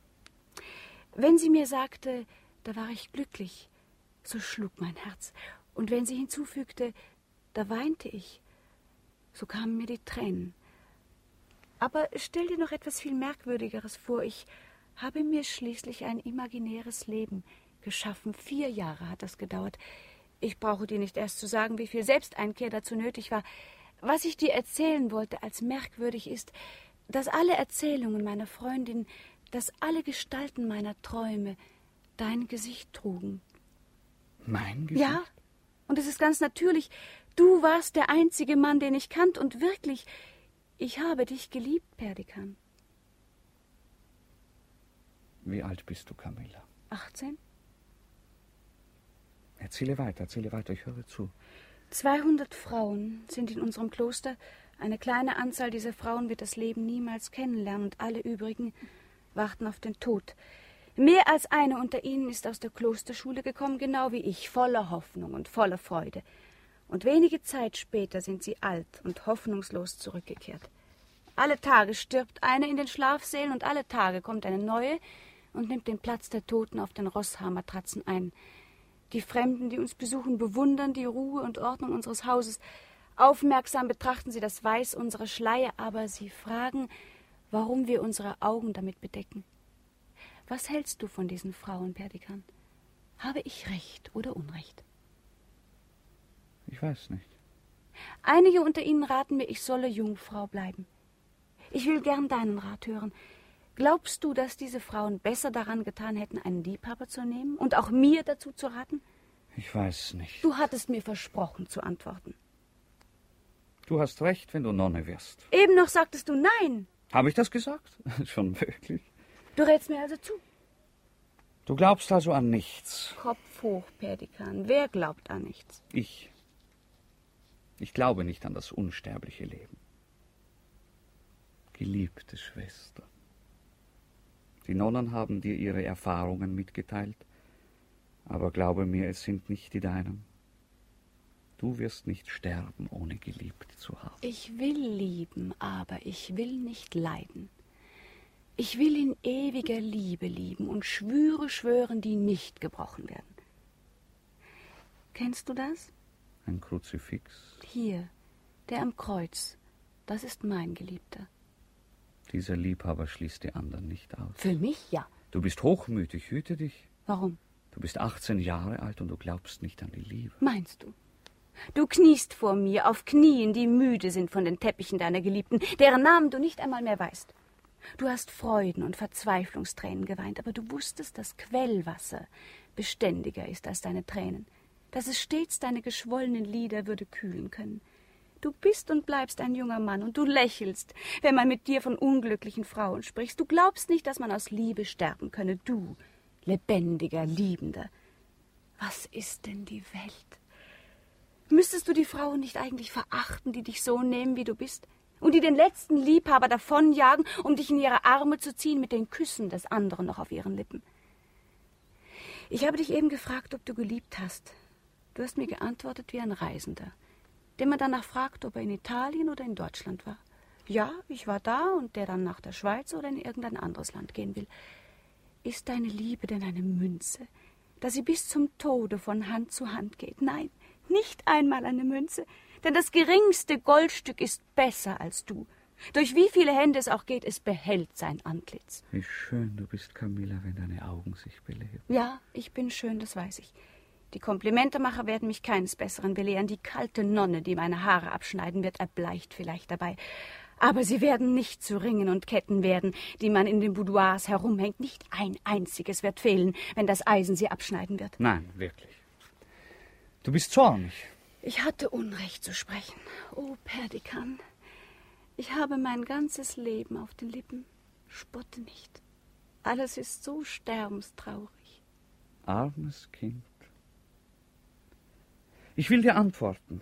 Wenn sie mir sagte, da war ich glücklich, so schlug mein Herz. Und wenn sie hinzufügte, da weinte ich, so kamen mir die Tränen. Aber stell dir noch etwas viel Merkwürdigeres vor. Ich habe mir schließlich ein imaginäres Leben geschaffen. Vier Jahre hat das gedauert. Ich brauche dir nicht erst zu sagen, wie viel Selbsteinkehr dazu nötig war. Was ich dir erzählen wollte als merkwürdig ist, dass alle Erzählungen meiner Freundin, dass alle Gestalten meiner Träume dein Gesicht trugen. Mein Gesicht? Ja, und es ist ganz natürlich. Du warst der einzige Mann, den ich kannte, und wirklich, ich habe dich geliebt, Perdikan. Wie alt bist du, Camilla? achtzehn? Erzähle weiter, erzähle weiter, ich höre zu. Zweihundert Frauen sind in unserem Kloster. Eine kleine Anzahl dieser Frauen wird das Leben niemals kennenlernen und alle übrigen warten auf den Tod. Mehr als eine unter ihnen ist aus der Klosterschule gekommen, genau wie ich, voller Hoffnung und voller Freude. Und wenige Zeit später sind sie alt und hoffnungslos zurückgekehrt. Alle Tage stirbt eine in den Schlafsälen und alle Tage kommt eine neue und nimmt den Platz der Toten auf den Rosshaarmatratzen ein. Die Fremden, die uns besuchen, bewundern die Ruhe und Ordnung unseres Hauses. Aufmerksam betrachten sie das Weiß unserer Schleier, aber sie fragen, warum wir unsere Augen damit bedecken. Was hältst du von diesen Frauen, Perdikan? Habe ich Recht oder Unrecht? Ich weiß nicht. Einige unter ihnen raten mir, ich solle Jungfrau bleiben. Ich will gern deinen Rat hören. Glaubst du, dass diese Frauen besser daran getan hätten, einen Liebhaber zu nehmen und auch mir dazu zu raten? Ich weiß nicht. Du hattest mir versprochen zu antworten. Du hast recht, wenn du Nonne wirst. Eben noch sagtest du nein. Habe ich das gesagt? Schon wirklich. Du rätst mir also zu. Du glaubst also an nichts. Kopf hoch, Perdikan. Wer glaubt an nichts? Ich. Ich glaube nicht an das unsterbliche Leben. Geliebte Schwester. Die Nonnen haben dir ihre Erfahrungen mitgeteilt, aber glaube mir, es sind nicht die deinen. Du wirst nicht sterben, ohne geliebt zu haben. Ich will lieben, aber ich will nicht leiden. Ich will in ewiger Liebe lieben und Schwüre schwören, die nicht gebrochen werden. Kennst du das? Ein Kruzifix. Hier, der am Kreuz. Das ist mein Geliebter. Dieser Liebhaber schließt die anderen nicht aus. Für mich ja. Du bist hochmütig, hüte dich. Warum? Du bist achtzehn Jahre alt und du glaubst nicht an die Liebe. Meinst du? Du kniest vor mir auf Knien, die müde sind von den Teppichen deiner Geliebten, deren Namen du nicht einmal mehr weißt. Du hast Freuden und Verzweiflungstränen geweint, aber du wusstest, dass Quellwasser beständiger ist als deine Tränen, dass es stets deine geschwollenen Lider würde kühlen können. Du bist und bleibst ein junger Mann und du lächelst, wenn man mit dir von unglücklichen Frauen spricht. Du glaubst nicht, dass man aus Liebe sterben könne, du, lebendiger, liebender. Was ist denn die Welt? Müsstest du die Frauen nicht eigentlich verachten, die dich so nehmen, wie du bist, und die den letzten Liebhaber davonjagen, um dich in ihre Arme zu ziehen mit den Küssen des anderen noch auf ihren Lippen? Ich habe dich eben gefragt, ob du geliebt hast. Du hast mir geantwortet wie ein Reisender, den man danach fragt, ob er in Italien oder in Deutschland war. Ja, ich war da, und der dann nach der Schweiz oder in irgendein anderes Land gehen will. Ist deine Liebe denn eine Münze, dass sie bis zum Tode von Hand zu Hand geht? Nein, nicht einmal eine Münze, denn das geringste Goldstück ist besser als du. Durch wie viele Hände es auch geht, es behält sein Antlitz. Wie schön du bist, Camilla, wenn deine Augen sich beleben. Ja, ich bin schön, das weiß ich. Die Komplimentemacher werden mich keines Besseren belehren. Die kalte Nonne, die meine Haare abschneiden wird, erbleicht vielleicht dabei. Aber sie werden nicht zu Ringen und Ketten werden, die man in den Boudoirs herumhängt. Nicht ein einziges wird fehlen, wenn das Eisen sie abschneiden wird. Nein, wirklich. Du bist zornig. Ich hatte Unrecht zu sprechen. Oh, Perdikan, ich habe mein ganzes Leben auf den Lippen. Spotte nicht. Alles ist so sterbenstraurig. Armes Kind. Ich will dir antworten.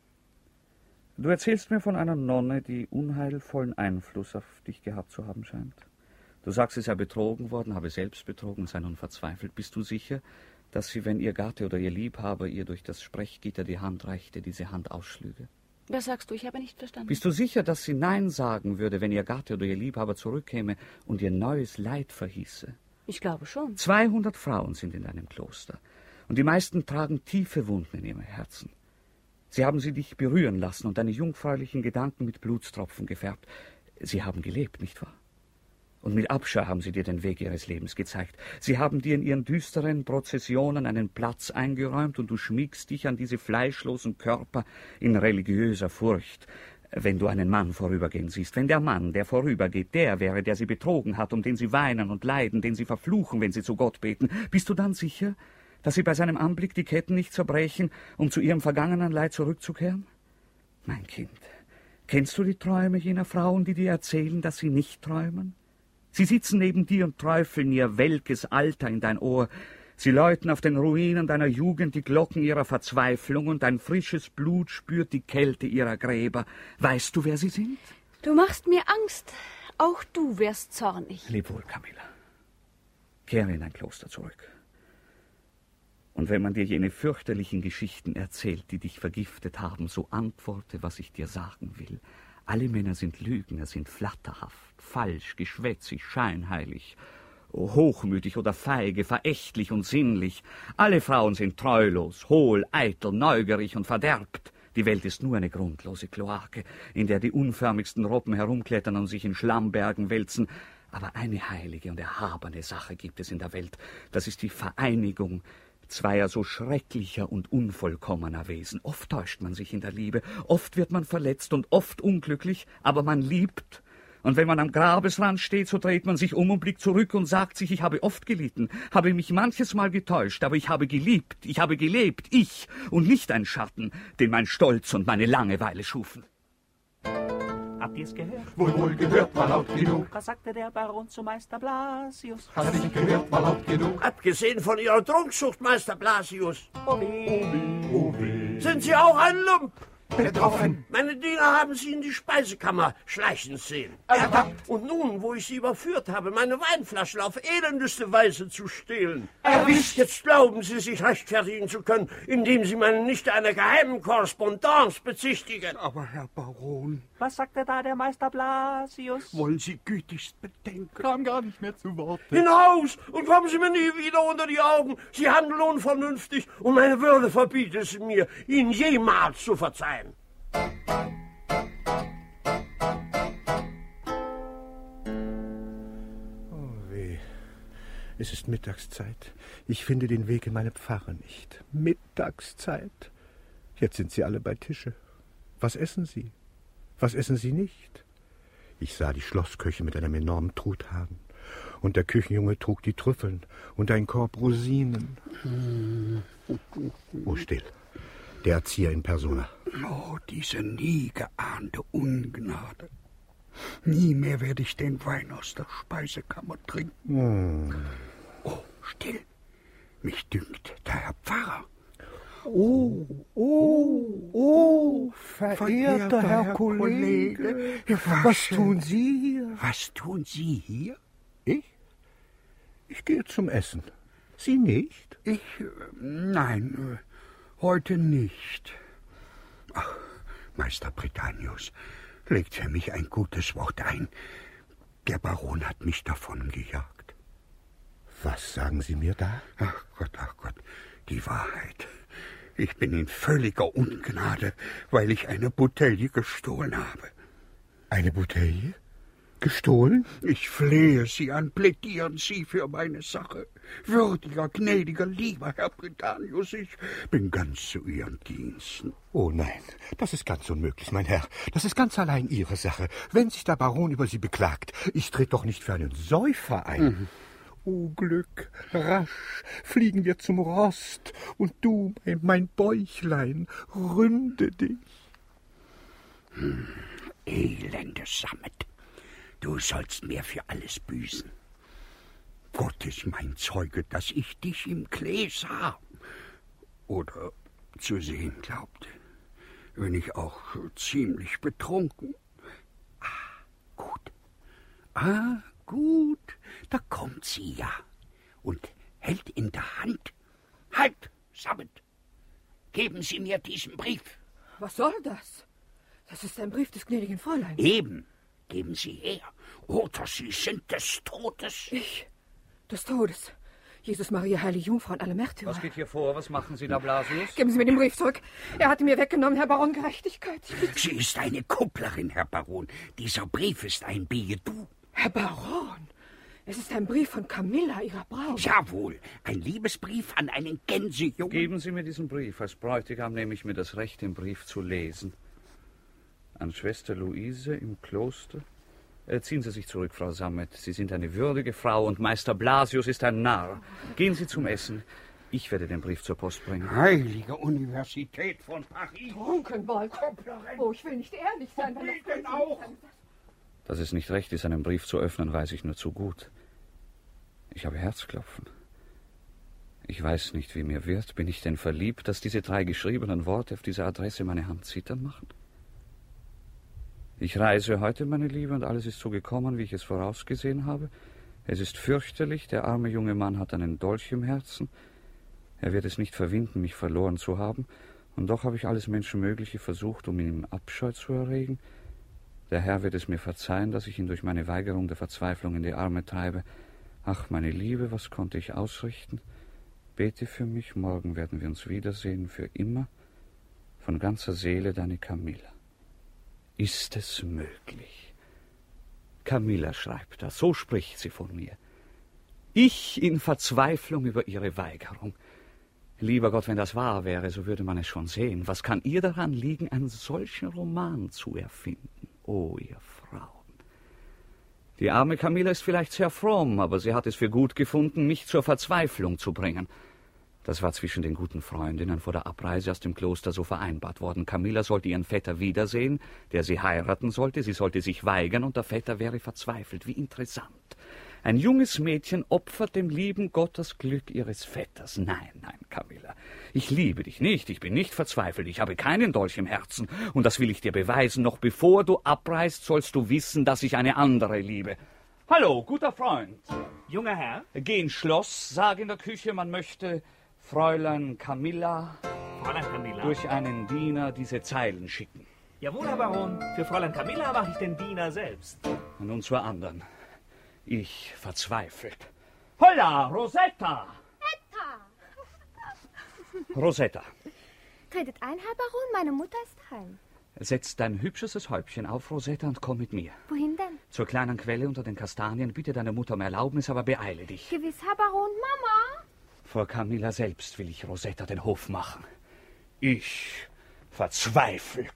Du erzählst mir von einer Nonne, die unheilvollen Einfluss auf dich gehabt zu haben scheint. Du sagst, sie sei betrogen worden, habe selbst betrogen und sei nun verzweifelt. Bist du sicher, dass sie, wenn ihr Gatte oder ihr Liebhaber ihr durch das Sprechgitter die Hand reichte, diese Hand ausschlüge? Was sagst du? Ich habe nicht verstanden. Bist du sicher, dass sie Nein sagen würde, wenn ihr Gatte oder ihr Liebhaber zurückkäme und ihr neues Leid verhieße? Ich glaube schon. Zweihundert Frauen sind in deinem Kloster. Und die meisten tragen tiefe Wunden in ihrem Herzen. Sie haben sie dich berühren lassen und deine jungfräulichen Gedanken mit Blutstropfen gefärbt. Sie haben gelebt, nicht wahr? Und mit Abscheu haben sie dir den Weg ihres Lebens gezeigt. Sie haben dir in ihren düsteren Prozessionen einen Platz eingeräumt und du schmiegst dich an diese fleischlosen Körper in religiöser Furcht, wenn du einen Mann vorübergehen siehst. Wenn der Mann, der vorübergeht, der wäre, der sie betrogen hat, um den sie weinen und leiden, den sie verfluchen, wenn sie zu Gott beten, bist du dann sicher, dass sie bei seinem Anblick die Ketten nicht zerbrechen, um zu ihrem vergangenen Leid zurückzukehren? Mein Kind, kennst du die Träume jener Frauen, die dir erzählen, dass sie nicht träumen? Sie sitzen neben dir und träufeln ihr welkes Alter in dein Ohr. Sie läuten auf den Ruinen deiner Jugend die Glocken ihrer Verzweiflung und dein frisches Blut spürt die Kälte ihrer Gräber. Weißt du, wer sie sind? Du machst mir Angst. Auch du wirst zornig. Leb wohl, Camilla. Kehre in dein Kloster zurück. Und wenn man dir jene fürchterlichen Geschichten erzählt, die dich vergiftet haben, so antworte, was ich dir sagen will. Alle Männer sind Lügner, sind flatterhaft, falsch, geschwätzig, scheinheilig, hochmütig oder feige, verächtlich und sinnlich. Alle Frauen sind treulos, hohl, eitel, neugierig und verderbt. Die Welt ist nur eine grundlose Kloake, in der die unförmigsten Robben herumklettern und sich in Schlammbergen wälzen. Aber eine heilige und erhabene Sache gibt es in der Welt. Das ist die Vereinigung zweier so schrecklicher und unvollkommener Wesen. Oft täuscht man sich in der Liebe, oft wird man verletzt und oft unglücklich, aber man liebt. Und wenn man am Grabesrand steht, so dreht man sich um und blickt zurück und sagt sich, ich habe oft gelitten, habe mich manches Mal getäuscht, aber ich habe geliebt, ich habe gelebt, ich, und nicht ein Schatten, den mein Stolz und meine Langeweile schufen. Habt ihr's gehört? Wohl, wohl gehört, war laut genug. Was sagte der Baron zu Meister Blasius? Hat er nicht gehört, war laut genug. Abgesehen von Ihrer Trunksucht, Meister Blasius. Oh weh, Oh weh, oh weh. Sind Sie auch ein Lump? Betroffen. Meine Diener haben Sie in die Speisekammer schleichen sehen. Ertappt. Und nun, wo ich Sie überführt habe, meine Weinflaschen auf elendeste Weise zu stehlen. Erwischt. Jetzt glauben Sie, sich rechtfertigen zu können, indem Sie meine Nichte einer geheimen Korrespondenz bezichtigen. Aber, Herr Baron... Was sagte da der Meister Blasius? Wollen Sie gütigst bedenken? Kam gar nicht mehr zu Worte. Hinaus und kommen Sie mir nie wieder unter die Augen. Sie handeln unvernünftig und meine Würde verbietet es mir, Ihnen jemals zu verzeihen. Oh weh, es ist Mittagszeit. Ich finde den Weg in meine Pfarre nicht. Mittagszeit. Jetzt sind Sie alle bei Tische. Was essen Sie? Was essen Sie nicht? Ich sah die Schlossköche mit einem enormen Truthahn. Und der Küchenjunge trug die Trüffeln und ein Korb Rosinen. Oh, still. Der Erzieher in Persona. Oh, diese nie geahnte Ungnade. Nie mehr werde ich den Wein aus der Speisekammer trinken. Hm. Oh, still. Mich dünkt, der Herr Pfarrer. Oh, oh, oh, verehrter, verehrter Herr, Herr Kollege, Kollege. Was, was tun Sie hier? Was tun Sie hier? Ich? Ich gehe zum Essen. Sie nicht? Ich? Nein, heute nicht. Ach, Meister Britannius, legt für mich ein gutes Wort ein. Der Baron hat mich davon gejagt. Was sagen Sie mir da? Ach Gott, ach Gott, die Wahrheit. Ich bin in völliger Ungnade, weil ich eine Bouteille gestohlen habe. Eine Bouteille? Gestohlen? Ich flehe Sie an, plädieren Sie für meine Sache. Würdiger, gnädiger, lieber Herr Britannius, ich bin ganz zu Ihren Diensten. Oh nein, das ist ganz unmöglich, mein Herr. Das ist ganz allein Ihre Sache. Wenn sich der Baron über Sie beklagt, ich trete doch nicht für einen Säufer ein. Mhm. O Glück, rasch fliegen wir zum Rost, und du, mein, mein Bäuchlein, ründe dich. Hm, elende Sammet, du sollst mir für alles büßen. Gott ist mein Zeuge, dass ich dich im Klee sah oder zu sehen glaubte, wenn ich auch ziemlich betrunken. Ah, gut. Ah, gut, da kommt sie ja und hält in der Hand. Halt, Sammet, geben Sie mir diesen Brief. Was soll das? Das ist ein Brief des gnädigen Fräuleins. Eben, geben Sie her, oder Sie sind des Todes. Ich, des Todes. Jesus, Maria, Heilige Jungfrau und alle Märtyrer. Was geht hier vor? Was machen Sie da, Blasius? Geben Sie mir den Brief zurück. Er hat ihn mir weggenommen, Herr Baron. Gerechtigkeit. Sie ist eine Kupplerin, Herr Baron. Dieser Brief ist ein Billet-doux. Herr Baron, es ist ein Brief von Camilla, Ihrer Braut. Jawohl, ein Liebesbrief an einen Gänsejungen. Geben Sie mir diesen Brief. Als Bräutigam nehme ich mir das Recht, den Brief zu lesen. An Schwester Luise im Kloster. Äh, ziehen Sie sich zurück, Frau Sammet. Sie sind eine würdige Frau und Meister Blasius ist ein Narr. Gehen Sie zum Essen. Ich werde den Brief zur Post bringen. Heilige Universität von Paris. Trunkenbold. Oh, ich will nicht ehrlich sein. Wenn ich denn auch... Dass es nicht recht ist, einen Brief zu öffnen, weiß ich nur zu gut. Ich habe Herzklopfen. Ich weiß nicht, wie mir wird. Bin ich denn verliebt, dass diese drei geschriebenen Worte auf dieser Adresse meine Hand zittern machen? Ich reise heute, meine Liebe, und alles ist so gekommen, wie ich es vorausgesehen habe. Es ist fürchterlich, der arme junge Mann hat einen Dolch im Herzen. Er wird es nicht verwinden, mich verloren zu haben, und doch habe ich alles Menschenmögliche versucht, um ihm Abscheu zu erregen. Der Herr wird es mir verzeihen, dass ich ihn durch meine Weigerung der Verzweiflung in die Arme treibe. Ach, meine Liebe, was konnte ich ausrichten? Bete für mich, morgen werden wir uns wiedersehen, für immer. Von ganzer Seele, deine Camilla. Ist es möglich? Camilla schreibt das, so spricht sie von mir. Ich in Verzweiflung über ihre Weigerung. Lieber Gott, wenn das wahr wäre, so würde man es schon sehen. Was kann ihr daran liegen, einen solchen Roman zu erfinden? Oh, ihr Frauen. Die arme Camilla ist vielleicht sehr fromm, aber sie hat es für gut gefunden, mich zur Verzweiflung zu bringen. Das war zwischen den guten Freundinnen vor der Abreise aus dem Kloster so vereinbart worden. Camilla sollte ihren Vetter wiedersehen, der sie heiraten sollte. Sie sollte sich weigern und der Vetter wäre verzweifelt. Wie interessant. Ein junges Mädchen opfert dem lieben Gott das Glück ihres Vetters. Nein, nein, Camilla, ich liebe dich nicht, ich bin nicht verzweifelt, ich habe keinen Dolch im Herzen. Und das will ich dir beweisen. Noch bevor du abreist, sollst du wissen, dass ich eine andere liebe. Hallo, guter Freund. Junger Herr? Geh ins Schloss, sag in der Küche, man möchte Fräulein Camilla, Fräulein Camilla? durch einen Diener diese Zeilen schicken. Jawohl, Herr Baron. Für Fräulein Camilla mache ich den Diener selbst. Und nun zur anderen. Ich verzweifelt. Holla, Rosetta! Rosetta. Tretet ein, Herr Baron, meine Mutter ist heim. Setz dein hübschestes Häubchen auf, Rosetta, und komm mit mir. Wohin denn? Zur kleinen Quelle unter den Kastanien. Bitte deine Mutter um Erlaubnis, aber beeile dich. Gewiss, Herr Baron. Mama! Vor Camilla selbst will ich Rosetta den Hof machen. Ich verzweifelt.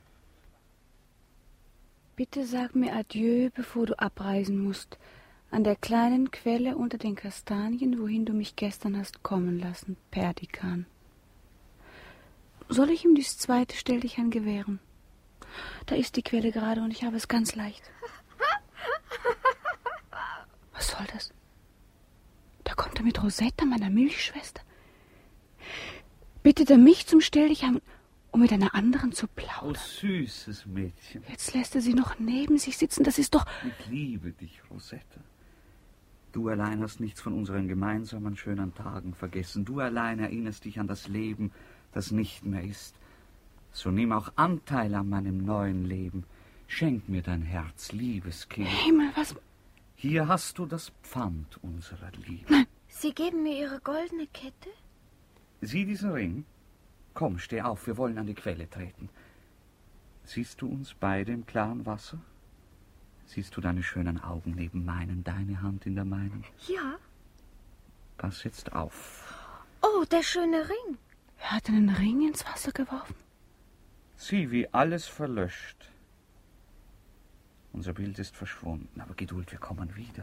Bitte sag mir Adieu, bevor du abreisen musst. An der kleinen Quelle unter den Kastanien, wohin du mich gestern hast kommen lassen, Perdikan. Soll ich ihm dies zweite Stelldichein gewähren? Da ist die Quelle gerade und ich habe es ganz leicht. Was soll das? Da kommt er mit Rosetta, meiner Milchschwester. Bittet er mich zum Stelldichein, um mit einer anderen zu plaudern. Oh, süßes Mädchen. Jetzt lässt er sie noch neben sich sitzen. Das ist doch... Ich liebe dich, Rosetta. Du allein hast nichts von unseren gemeinsamen schönen Tagen vergessen. Du allein erinnerst dich an das Leben, das nicht mehr ist. So nimm auch Anteil an meinem neuen Leben. Schenk mir dein Herz, liebes Kind. Himmel, was... Hier hast du das Pfand unserer Liebe. Nein. Sie geben mir Ihre goldene Kette? Sieh diesen Ring. Komm, steh auf, wir wollen an die Quelle treten. Siehst du uns beide im klaren Wasser? Siehst du deine schönen Augen neben meinen, deine Hand in der meinen? Ja. Pass jetzt auf. Oh, der schöne Ring. Er hat einen Ring ins Wasser geworfen. Sieh, wie alles verlöscht. Unser Bild ist verschwunden, aber Geduld, wir kommen wieder.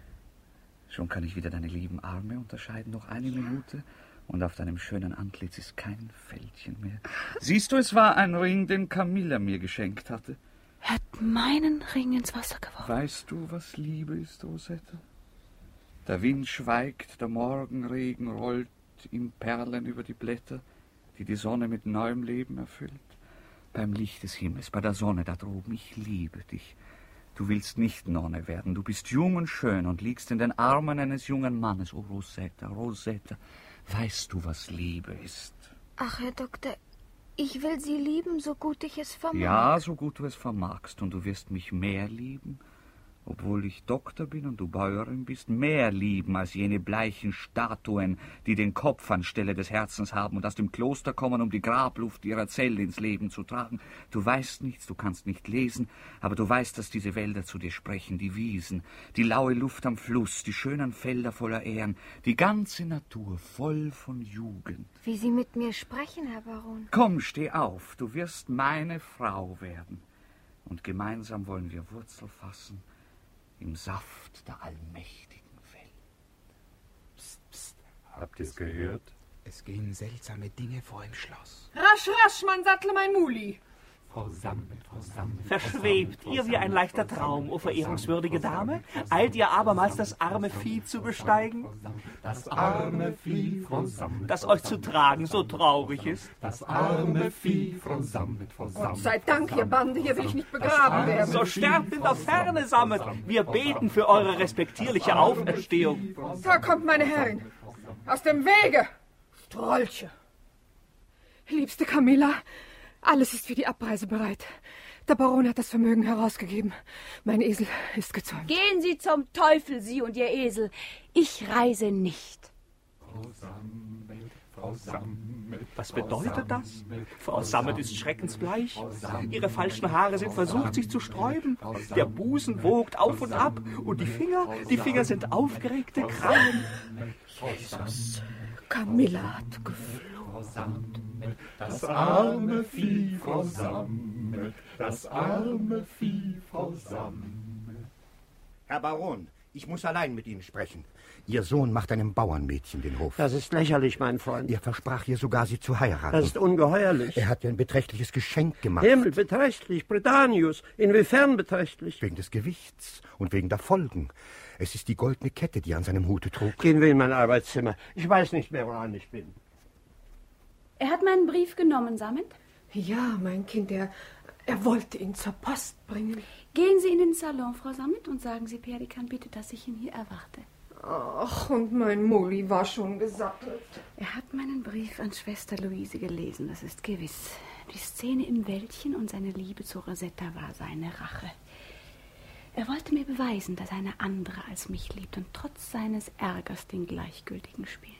Schon kann ich wieder deine lieben Arme unterscheiden, noch eine ja. Minute, und auf deinem schönen Antlitz ist kein Fältchen mehr. Siehst du, es war ein Ring, den Camilla mir geschenkt hatte. Er hat meinen Ring ins Wasser geworfen. Weißt du, was Liebe ist, Rosetta? Der Wind schweigt, der Morgenregen rollt in Perlen über die Blätter, die die Sonne mit neuem Leben erfüllt. Beim Licht des Himmels, bei der Sonne da droben, ich liebe dich. Du willst nicht Nonne werden, du bist jung und schön und liegst in den Armen eines jungen Mannes. Oh, Rosetta, Rosetta, weißt du, was Liebe ist? Ach, Herr Doktor, ich will Sie lieben, so gut ich es vermag. Ja, so gut du es vermagst, und du wirst mich mehr lieben, obwohl ich Doktor bin und du Bäuerin bist, mehr lieben als jene bleichen Statuen, die den Kopf anstelle des Herzens haben und aus dem Kloster kommen, um die Grabluft ihrer Zelle ins Leben zu tragen. Du weißt nichts, du kannst nicht lesen, aber du weißt, dass diese Wälder zu dir sprechen, die Wiesen, die laue Luft am Fluss, die schönen Felder voller Ähren, die ganze Natur voll von Jugend. Wie Sie mit mir sprechen, Herr Baron. Komm, steh auf, du wirst meine Frau werden, und gemeinsam wollen wir Wurzel fassen im Saft der allmächtigen Welt. Psst, psst. Habt ihr's gehört? Es gehen seltsame Dinge vor im Schloss. Rasch, rasch, man sattle mein Muli. Frau Sammet, Frau Sammet. Verschwebt ihr wie ein leichter Traum, o verehrungswürdige Dame? Eilt ihr abermals das arme Vieh zu besteigen? Das arme Vieh, Frau Sammet. Das euch zu tragen so traurig ist? Das arme Vieh, Frau Sammet, Frau Sammet. Gott sei Dank, ihr Bande, hier will ich nicht begraben werden. So sterbt in der Ferne, Sammet. Wir beten für eure respektierliche Auferstehung. Da kommt meine Herrin. Aus dem Wege. Strolche. Liebste Camilla, alles ist für die Abreise bereit. Der Baron hat das Vermögen herausgegeben. Mein Esel ist gezäumt. Gehen Sie zum Teufel, Sie und Ihr Esel. Ich reise nicht. Frau Sammet, Frau Sammet. Was bedeutet das? Frau Sammet ist schreckensbleich. Ihre falschen Haare sind versucht, sich zu sträuben. Der Busen wogt auf und ab. Und die Finger, die Finger sind aufgeregte Krallen. Jesus, Camilla hat geflohen. Das arme Vieh, Frau Sammet, das arme Vieh, Frau Sammet. Herr Baron, Ich muss allein mit Ihnen sprechen. Ihr Sohn macht einem Bauernmädchen den Hof. Das ist lächerlich, mein Freund. Er versprach ihr sogar, sie zu heiraten. Das ist ungeheuerlich. Er hat ihr ein beträchtliches Geschenk gemacht. Himmel, beträchtlich. Britannius. Inwiefern beträchtlich? Wegen des Gewichts und wegen der Folgen. Es ist die goldene Kette, die er an seinem Hute trug. Gehen wir in mein Arbeitszimmer. Ich weiß nicht mehr, woran ich bin. Er hat meinen Brief genommen, Sammet? Ja, mein Kind, er, er wollte ihn zur Post bringen. Gehen Sie in den Salon, Frau Sammet, und sagen Sie Pelikan bitte, dass ich ihn hier erwarte. Ach, und mein Mulli war schon gesattelt. Er hat meinen Brief an Schwester Luise gelesen, das ist gewiss. Die Szene im Wäldchen und seine Liebe zu Rosetta war seine Rache. Er wollte mir beweisen, dass eine andere als mich liebt und trotz seines Ärgers den Gleichgültigen spielen.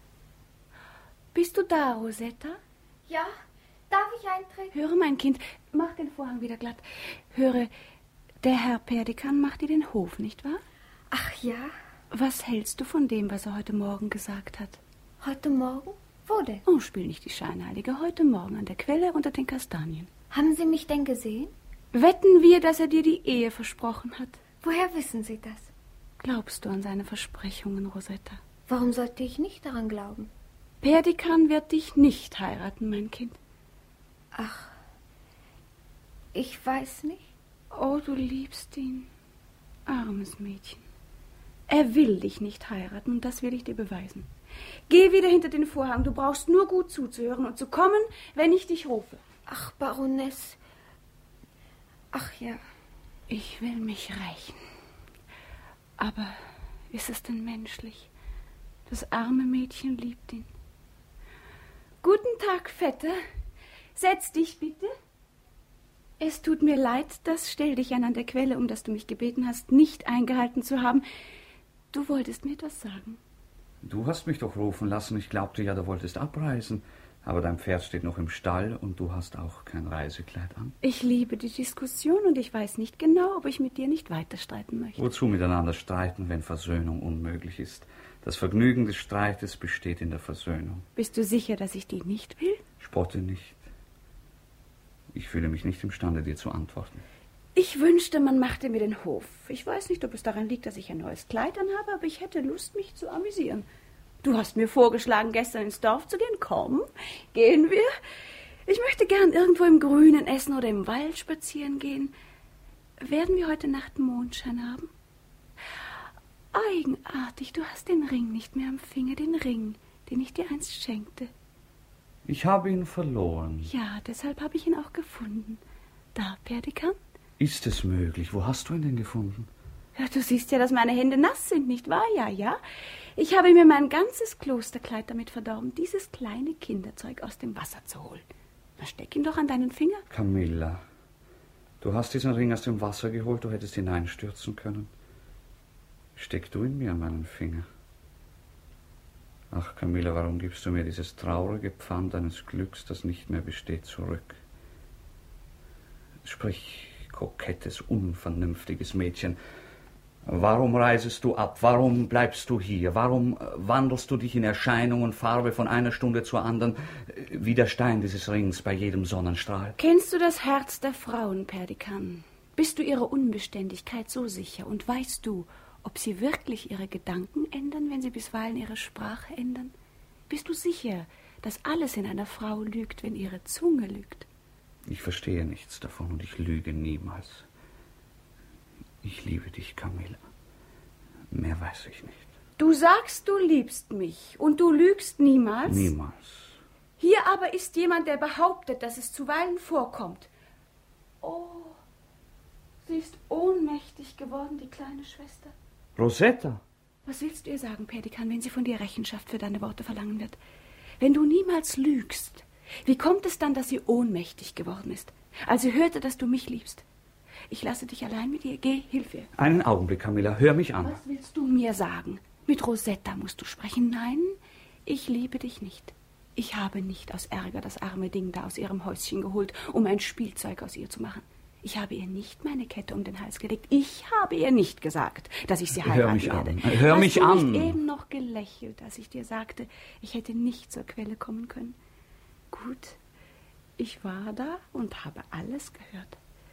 Bist du da, Rosetta? Ja, darf ich eintreten? Höre, mein Kind, mach den Vorhang wieder glatt. Höre, der Herr Perdikan macht dir den Hof, nicht wahr? Ach ja. Was hältst du von dem, was er heute Morgen gesagt hat? Heute Morgen? Wo denn? Oh, spiel nicht die Scheinheilige. Heute Morgen an der Quelle unter den Kastanien. Haben Sie mich denn gesehen? Wetten wir, dass er dir die Ehe versprochen hat? Woher wissen Sie das? Glaubst du an seine Versprechungen, Rosetta? Warum sollte ich nicht daran glauben? Perdikan wird dich nicht heiraten, mein Kind. Ach, ich weiß nicht. Oh, du liebst ihn. Armes Mädchen. Er will dich nicht heiraten und das will ich dir beweisen. Geh wieder hinter den Vorhang. Du brauchst nur gut zuzuhören und zu kommen, wenn ich dich rufe. Ach, Baroness. Ach ja. Ich will mich rächen. Aber ist es denn menschlich? Das arme Mädchen liebt ihn. Guten Tag, Vetter. Setz dich bitte. Es tut mir leid, das stell dich an an der Quelle, um das du mich gebeten hast, nicht eingehalten zu haben. Du wolltest mir etwas sagen. Du hast mich doch rufen lassen. Ich glaubte ja, du wolltest abreisen. Aber dein Pferd steht noch im Stall und du hast auch kein Reisekleid an. Ich liebe die Diskussion und ich weiß nicht genau, ob ich mit dir nicht weiter streiten möchte. Wozu miteinander streiten, wenn Versöhnung unmöglich ist? Das Vergnügen des Streites besteht in der Versöhnung. Bist du sicher, dass ich die nicht will? Spotte nicht. Ich fühle mich nicht imstande, dir zu antworten. Ich wünschte, man machte mir den Hof. Ich weiß nicht, ob es daran liegt, dass ich ein neues Kleid anhabe, aber ich hätte Lust, mich zu amüsieren. Du hast mir vorgeschlagen, gestern ins Dorf zu gehen. Komm, gehen wir. Ich möchte gern irgendwo im Grünen essen oder im Wald spazieren gehen. Werden wir heute Nacht Mondschein haben? Eigenartig, du hast den Ring nicht mehr am Finger, den Ring, den ich dir einst schenkte. Ich habe ihn verloren. Ja, deshalb habe ich ihn auch gefunden. Da, Perdikan? Ist es möglich? Wo hast du ihn denn gefunden? Ja, du siehst ja, dass meine Hände nass sind, nicht wahr? Ja, ja. Ich habe mir mein ganzes Klosterkleid damit verdorben, dieses kleine Kinderzeug aus dem Wasser zu holen. Na, steck ihn doch an deinen Finger. Camilla, du hast diesen Ring aus dem Wasser geholt, du hättest hineinstürzen können. Steck du ihn mir an meinen Finger. Ach, Camilla, warum gibst du mir dieses traurige Pfand eines Glücks, das nicht mehr besteht, zurück? Sprich, kokettes, unvernünftiges Mädchen. Warum reisest du ab? Warum bleibst du hier? Warum wandelst du dich in Erscheinung und Farbe von einer Stunde zur anderen, wie der Stein dieses Rings bei jedem Sonnenstrahl? Kennst du das Herz der Frauen, Perdikan? Bist du ihrer Unbeständigkeit so sicher und weißt du, ob sie wirklich ihre Gedanken ändern, wenn sie bisweilen ihre Sprache ändern? Bist du sicher, dass alles in einer Frau lügt, wenn ihre Zunge lügt? Ich verstehe nichts davon und ich lüge niemals. Ich liebe dich, Camilla. Mehr weiß ich nicht. Du sagst, du liebst mich und du lügst niemals? Niemals. Hier aber ist jemand, der behauptet, dass es zuweilen vorkommt. Oh, sie ist ohnmächtig geworden, die kleine Schwester. Rosetta! Was willst du ihr sagen, Perdikan, wenn sie von dir Rechenschaft für deine Worte verlangen wird? Wenn du niemals lügst, wie kommt es dann, dass sie ohnmächtig geworden ist, als sie hörte, dass du mich liebst? Ich lasse dich allein mit ihr. Geh, hilf ihr. Einen Augenblick, Camilla. Hör mich an. Was willst du mir sagen? Mit Rosetta musst du sprechen. Nein, ich liebe dich nicht. Ich habe nicht aus Ärger das arme Ding da aus ihrem Häuschen geholt, um ein Spielzeug aus ihr zu machen. Ich habe ihr nicht meine Kette um den Hals gelegt. Ich habe ihr nicht gesagt, dass ich sie heiraten Hör mich werde. an. Hör Hast mich du an. nicht eben noch gelächelt, als ich dir sagte, ich hätte nicht zur Quelle kommen können? Gut, ich war da und habe alles gehört.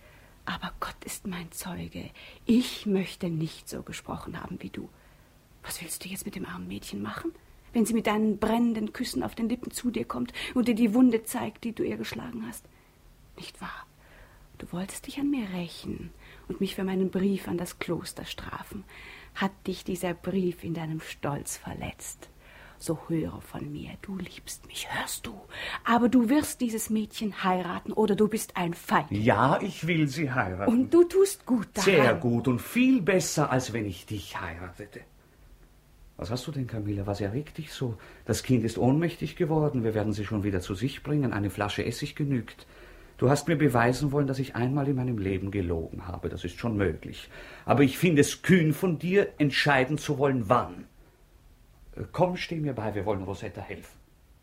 Aber Gott ist mein Zeuge. Ich möchte nicht so gesprochen haben wie du. Was willst du jetzt mit dem armen Mädchen machen, wenn sie mit deinen brennenden Küssen auf den Lippen zu dir kommt und dir die Wunde zeigt, die du ihr geschlagen hast? Nicht wahr? Du wolltest dich an mir rächen und mich für meinen Brief an das Kloster strafen. Hat dich dieser Brief in deinem Stolz verletzt? So höre von mir, du liebst mich, hörst du? Aber du wirst dieses Mädchen heiraten oder du bist ein Feind. Ja, ich will sie heiraten. Und du tust gut daran. Sehr gut und viel besser, als wenn ich dich heiratete. Was hast du denn, Camilla? Was erregt dich so? Das Kind ist ohnmächtig geworden. Wir werden sie schon wieder zu sich bringen. Eine Flasche Essig genügt. Du hast mir beweisen wollen, dass ich einmal in meinem Leben gelogen habe. Das ist schon möglich. Aber ich finde es kühn von dir, entscheiden zu wollen, wann. Komm, steh mir bei, wir wollen Rosetta helfen.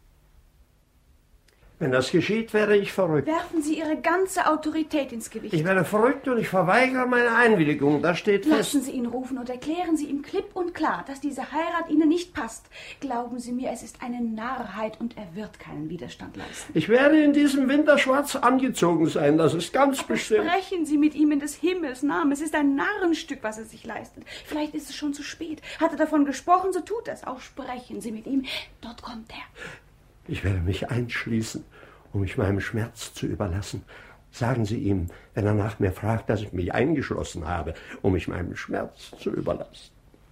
Wenn das geschieht, werde ich verrückt. Werfen Sie Ihre ganze Autorität ins Gewicht. Ich werde verrückt und ich verweigere meine Einwilligung. Das steht fest. Lassen Sie ihn rufen und erklären Sie ihm klipp und klar, dass diese Heirat Ihnen nicht passt. Glauben Sie mir, es ist eine Narrheit und er wird keinen Widerstand leisten. Ich werde in diesem Winter schwarz angezogen sein, das ist ganz Aber bestimmt. sprechen Sie mit ihm in des Himmels Namen. Es ist ein Narrenstück, was er sich leistet. Vielleicht ist es schon zu spät. Hat er davon gesprochen, so tut es. Auch sprechen Sie mit ihm. Dort kommt er. Ich werde mich einschließen, um mich meinem Schmerz zu überlassen. Sagen Sie ihm, wenn er nach mir fragt, dass ich mich eingeschlossen habe, um mich meinem Schmerz zu überlassen.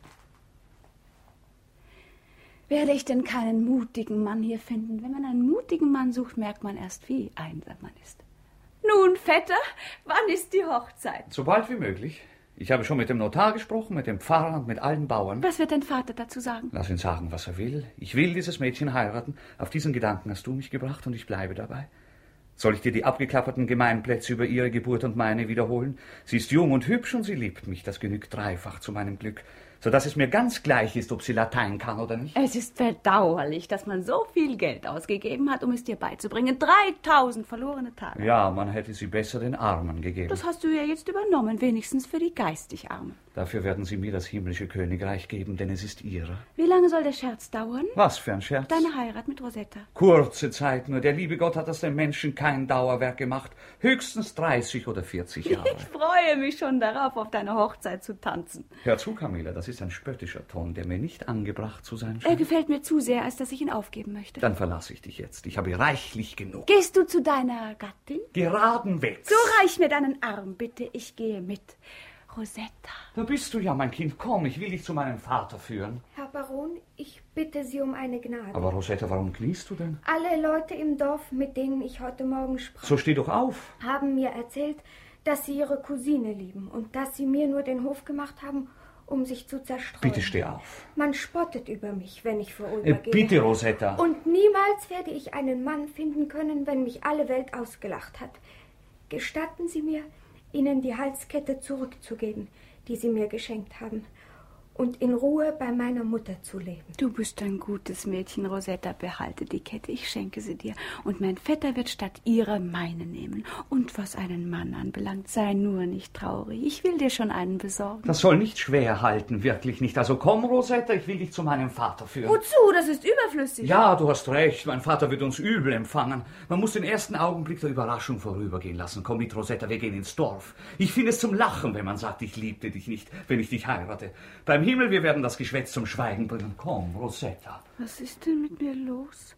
Werde ich denn keinen mutigen Mann hier finden? Wenn man einen mutigen Mann sucht, merkt man erst, wie einsam man ist. Nun, Vetter, wann ist die Hochzeit? So bald wie möglich. Ich habe schon mit dem Notar gesprochen, mit dem Pfarrer und mit allen Bauern. Was wird dein Vater dazu sagen? Lass ihn sagen, was er will. Ich will dieses Mädchen heiraten. Auf diesen Gedanken hast du mich gebracht und ich bleibe dabei. Soll ich dir die abgeklapperten Gemeinplätze über ihre Geburt und meine wiederholen? Sie ist jung und hübsch und sie liebt mich. Das genügt dreifach zu meinem Glück, sodass es mir ganz gleich ist, ob sie Latein kann oder nicht. Es ist verdauerlich, dass man so viel Geld ausgegeben hat, um es dir beizubringen. Dreitausend verlorene Tage. Ja, man hätte sie besser den Armen gegeben. Das hast du ja jetzt übernommen, wenigstens für die geistig Armen. Dafür werden sie mir das himmlische Königreich geben, denn es ist ihre. Wie lange soll der Scherz dauern? Was für ein Scherz? Deine Heirat mit Rosetta. Kurze Zeit nur. Der liebe Gott hat aus dem Menschen kein Dauerwerk gemacht. Höchstens dreißig oder vierzig Jahre. Ich freue mich schon darauf, auf deine Hochzeit zu tanzen. Hör zu, Camilla, das ist ein spöttischer Ton, der mir nicht angebracht zu sein Er scheint. gefällt mir zu sehr, als dass ich ihn aufgeben möchte. Dann verlasse ich dich jetzt. Ich habe reichlich genug. Gehst du zu deiner Gattin? Geradenwegs. So reich mir deinen Arm, bitte. Ich gehe mit. Rosetta. Da bist du ja, mein Kind. Komm, ich will dich zu meinem Vater führen. Herr Baron, ich bitte Sie um eine Gnade. Aber Rosetta, warum kniest du denn? Alle Leute im Dorf, mit denen ich heute Morgen sprach, So steh doch auf. haben mir erzählt, dass Sie Ihre Cousine lieben und dass Sie mir nur den Hof gemacht haben, um sich zu zerstreuen. Bitte steh auf. Man spottet über mich, wenn ich Äh, vorübergehe. bitte, Rosetta. Und niemals werde ich einen Mann finden können, wenn mich alle Welt ausgelacht hat. Gestatten Sie mir, Ihnen die Halskette zurückzugeben, die Sie mir geschenkt haben, und in Ruhe bei meiner Mutter zu leben. Du bist ein gutes Mädchen, Rosetta. Behalte die Kette, ich schenke sie dir. Und mein Vetter wird statt ihrer meine nehmen. Und was einen Mann anbelangt, sei nur nicht traurig. Ich will dir schon einen besorgen. Das soll nicht schwer halten, wirklich nicht. Also komm, Rosetta, ich will dich zu meinem Vater führen. Wozu? Das ist überflüssig. Ja, du hast recht. Mein Vater wird uns übel empfangen. Man muss den ersten Augenblick der Überraschung vorübergehen lassen. Komm mit, Rosetta, wir gehen ins Dorf. Ich finde es zum Lachen, wenn man sagt, ich liebte dich nicht, wenn ich dich heirate. Beim Himmel, wir werden das Geschwätz zum Schweigen bringen. Komm, Rosetta. Was ist denn mit mir los?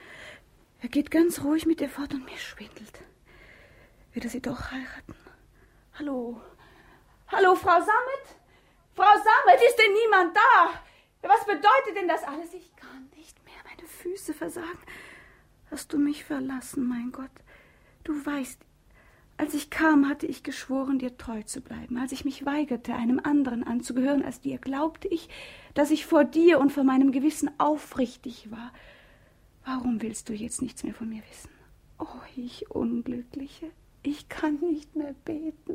Er geht ganz ruhig mit ihr fort und mir schwindelt. Wird er sie doch heiraten? Hallo? Hallo, Frau Sammet? Frau Sammet, ist denn niemand da? Was bedeutet denn das alles? Ich kann nicht mehr, meine Füße versagen. Hast du mich verlassen, mein Gott? Du weißt, als ich kam, hatte ich geschworen, dir treu zu bleiben. Als ich mich weigerte, einem anderen anzugehören als dir, glaubte ich, dass ich vor dir und vor meinem Gewissen aufrichtig war. Warum willst du jetzt nichts mehr von mir wissen? Oh, ich Unglückliche, ich kann nicht mehr beten.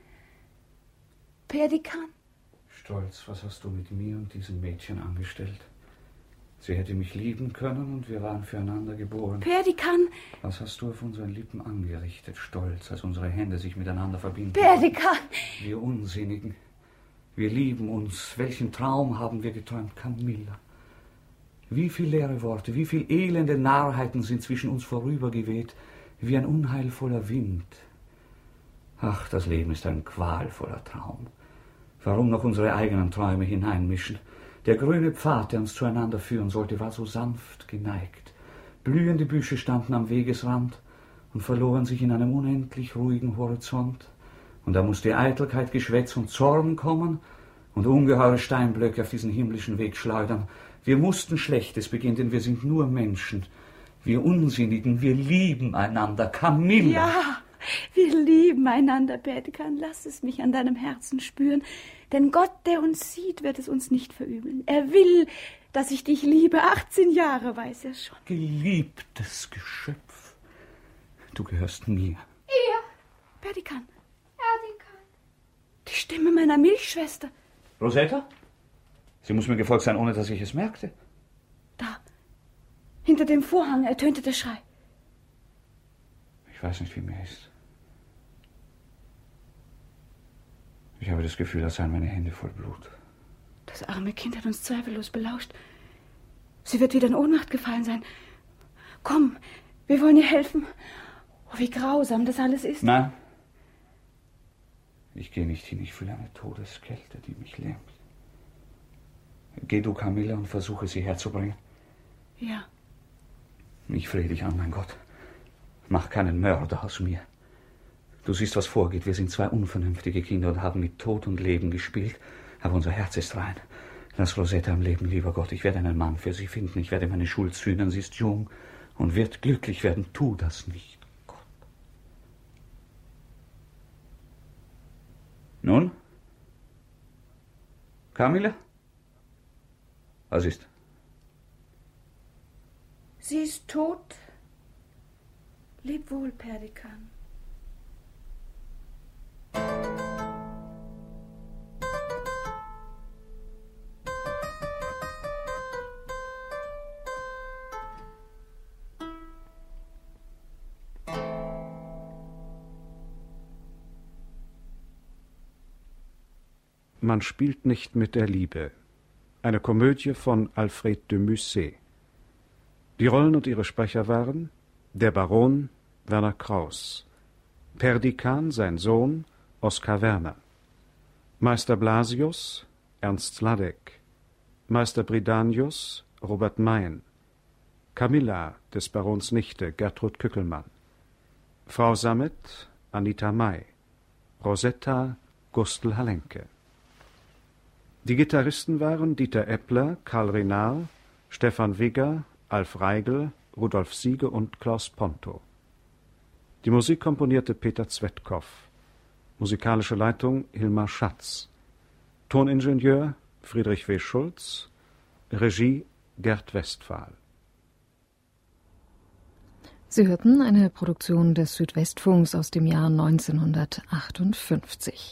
Perdikan. Stolz, was hast du mit mir und diesem Mädchen angestellt? Sie hätte mich lieben können und wir waren füreinander geboren. Perdikan. Was hast du auf unseren Lippen angerichtet, Stolz, als unsere Hände sich miteinander verbinden? Perdikan. Wir Unsinnigen. Wir lieben uns. Welchen Traum haben wir geträumt, Camilla? Wie viel leere Worte, wie viel elende Narrheiten sind zwischen uns vorübergeweht, wie ein unheilvoller Wind. Ach, das Leben ist ein qualvoller Traum. Warum noch unsere eigenen Träume hineinmischen? Der grüne Pfad, der uns zueinander führen sollte, war so sanft geneigt. Blühende Büsche standen am Wegesrand und verloren sich in einem unendlich ruhigen Horizont. Und da musste Eitelkeit, Geschwätz und Zorn kommen und ungeheure Steinblöcke auf diesen himmlischen Weg schleudern. Wir mussten Schlechtes begehen, denn wir sind nur Menschen. Wir Unsinnigen, wir lieben einander. Camilla! Ja, wir lieben einander, Pelikan. Lass es mich an deinem Herzen spüren. Denn Gott, der uns sieht, wird es uns nicht verübeln. Er will, dass ich dich liebe. achtzehn Jahre weiß er schon. Geliebtes Geschöpf, du gehörst mir. Ja, Pelikan. Pelikan. Die Stimme meiner Milchschwester. Rosetta? Sie muss mir gefolgt sein, ohne dass ich es merkte. Da, hinter dem Vorhang ertönte der Schrei. Ich weiß nicht, wie mir ist. Ich habe das Gefühl, als seien meine Hände voll Blut. Das arme Kind hat uns zweifellos belauscht. Sie wird wieder in Ohnmacht gefallen sein. Komm, wir wollen ihr helfen. Oh, wie grausam das alles ist. Nein. Ich gehe nicht hin. Ich fühle eine Todeskälte, die mich lähmt. Geh du, Camilla, und versuche, sie herzubringen. Ja. Ich flehe dich an, mein Gott. Mach keinen Mörder aus mir. Du siehst, was vorgeht. Wir sind zwei unvernünftige Kinder und haben mit Tod und Leben gespielt. Aber unser Herz ist rein. Lass Rosetta am Leben, lieber Gott. Ich werde einen Mann für sie finden. Ich werde meine Schuld sühnen. Sie ist jung und wird glücklich werden. Tu das nicht, Gott. Nun? Camilla? Was ist? Sie ist tot. Leb wohl, Pelikan. Man spielt nicht mit der Liebe. Eine Komödie von Alfred de Musset. Die Rollen und ihre Sprecher waren der Baron Werner Kraus, Perdikan, sein Sohn, Oskar Werner, Meister Blasius, Ernst Sladek, Meister Bridanius, Robert Meyen, Camilla, des Barons Nichte, Gertrud Kückelmann, Frau Sammet, Anita May, Rosetta, Gustl Halenke. Die Gitarristen waren Dieter Eppler, Karl Renard, Stefan Wigger, Alf Reigl, Rudolf Siege und Klaus Ponto. Die Musik komponierte Peter Zwetkow. Musikalische Leitung Hilmar Schatz. Toningenieur Friedrich W. Schulz. Regie Gerd Westphal. Sie hörten eine Produktion des Südwestfunks aus dem Jahr neunzehnhundertachtundfünfzig.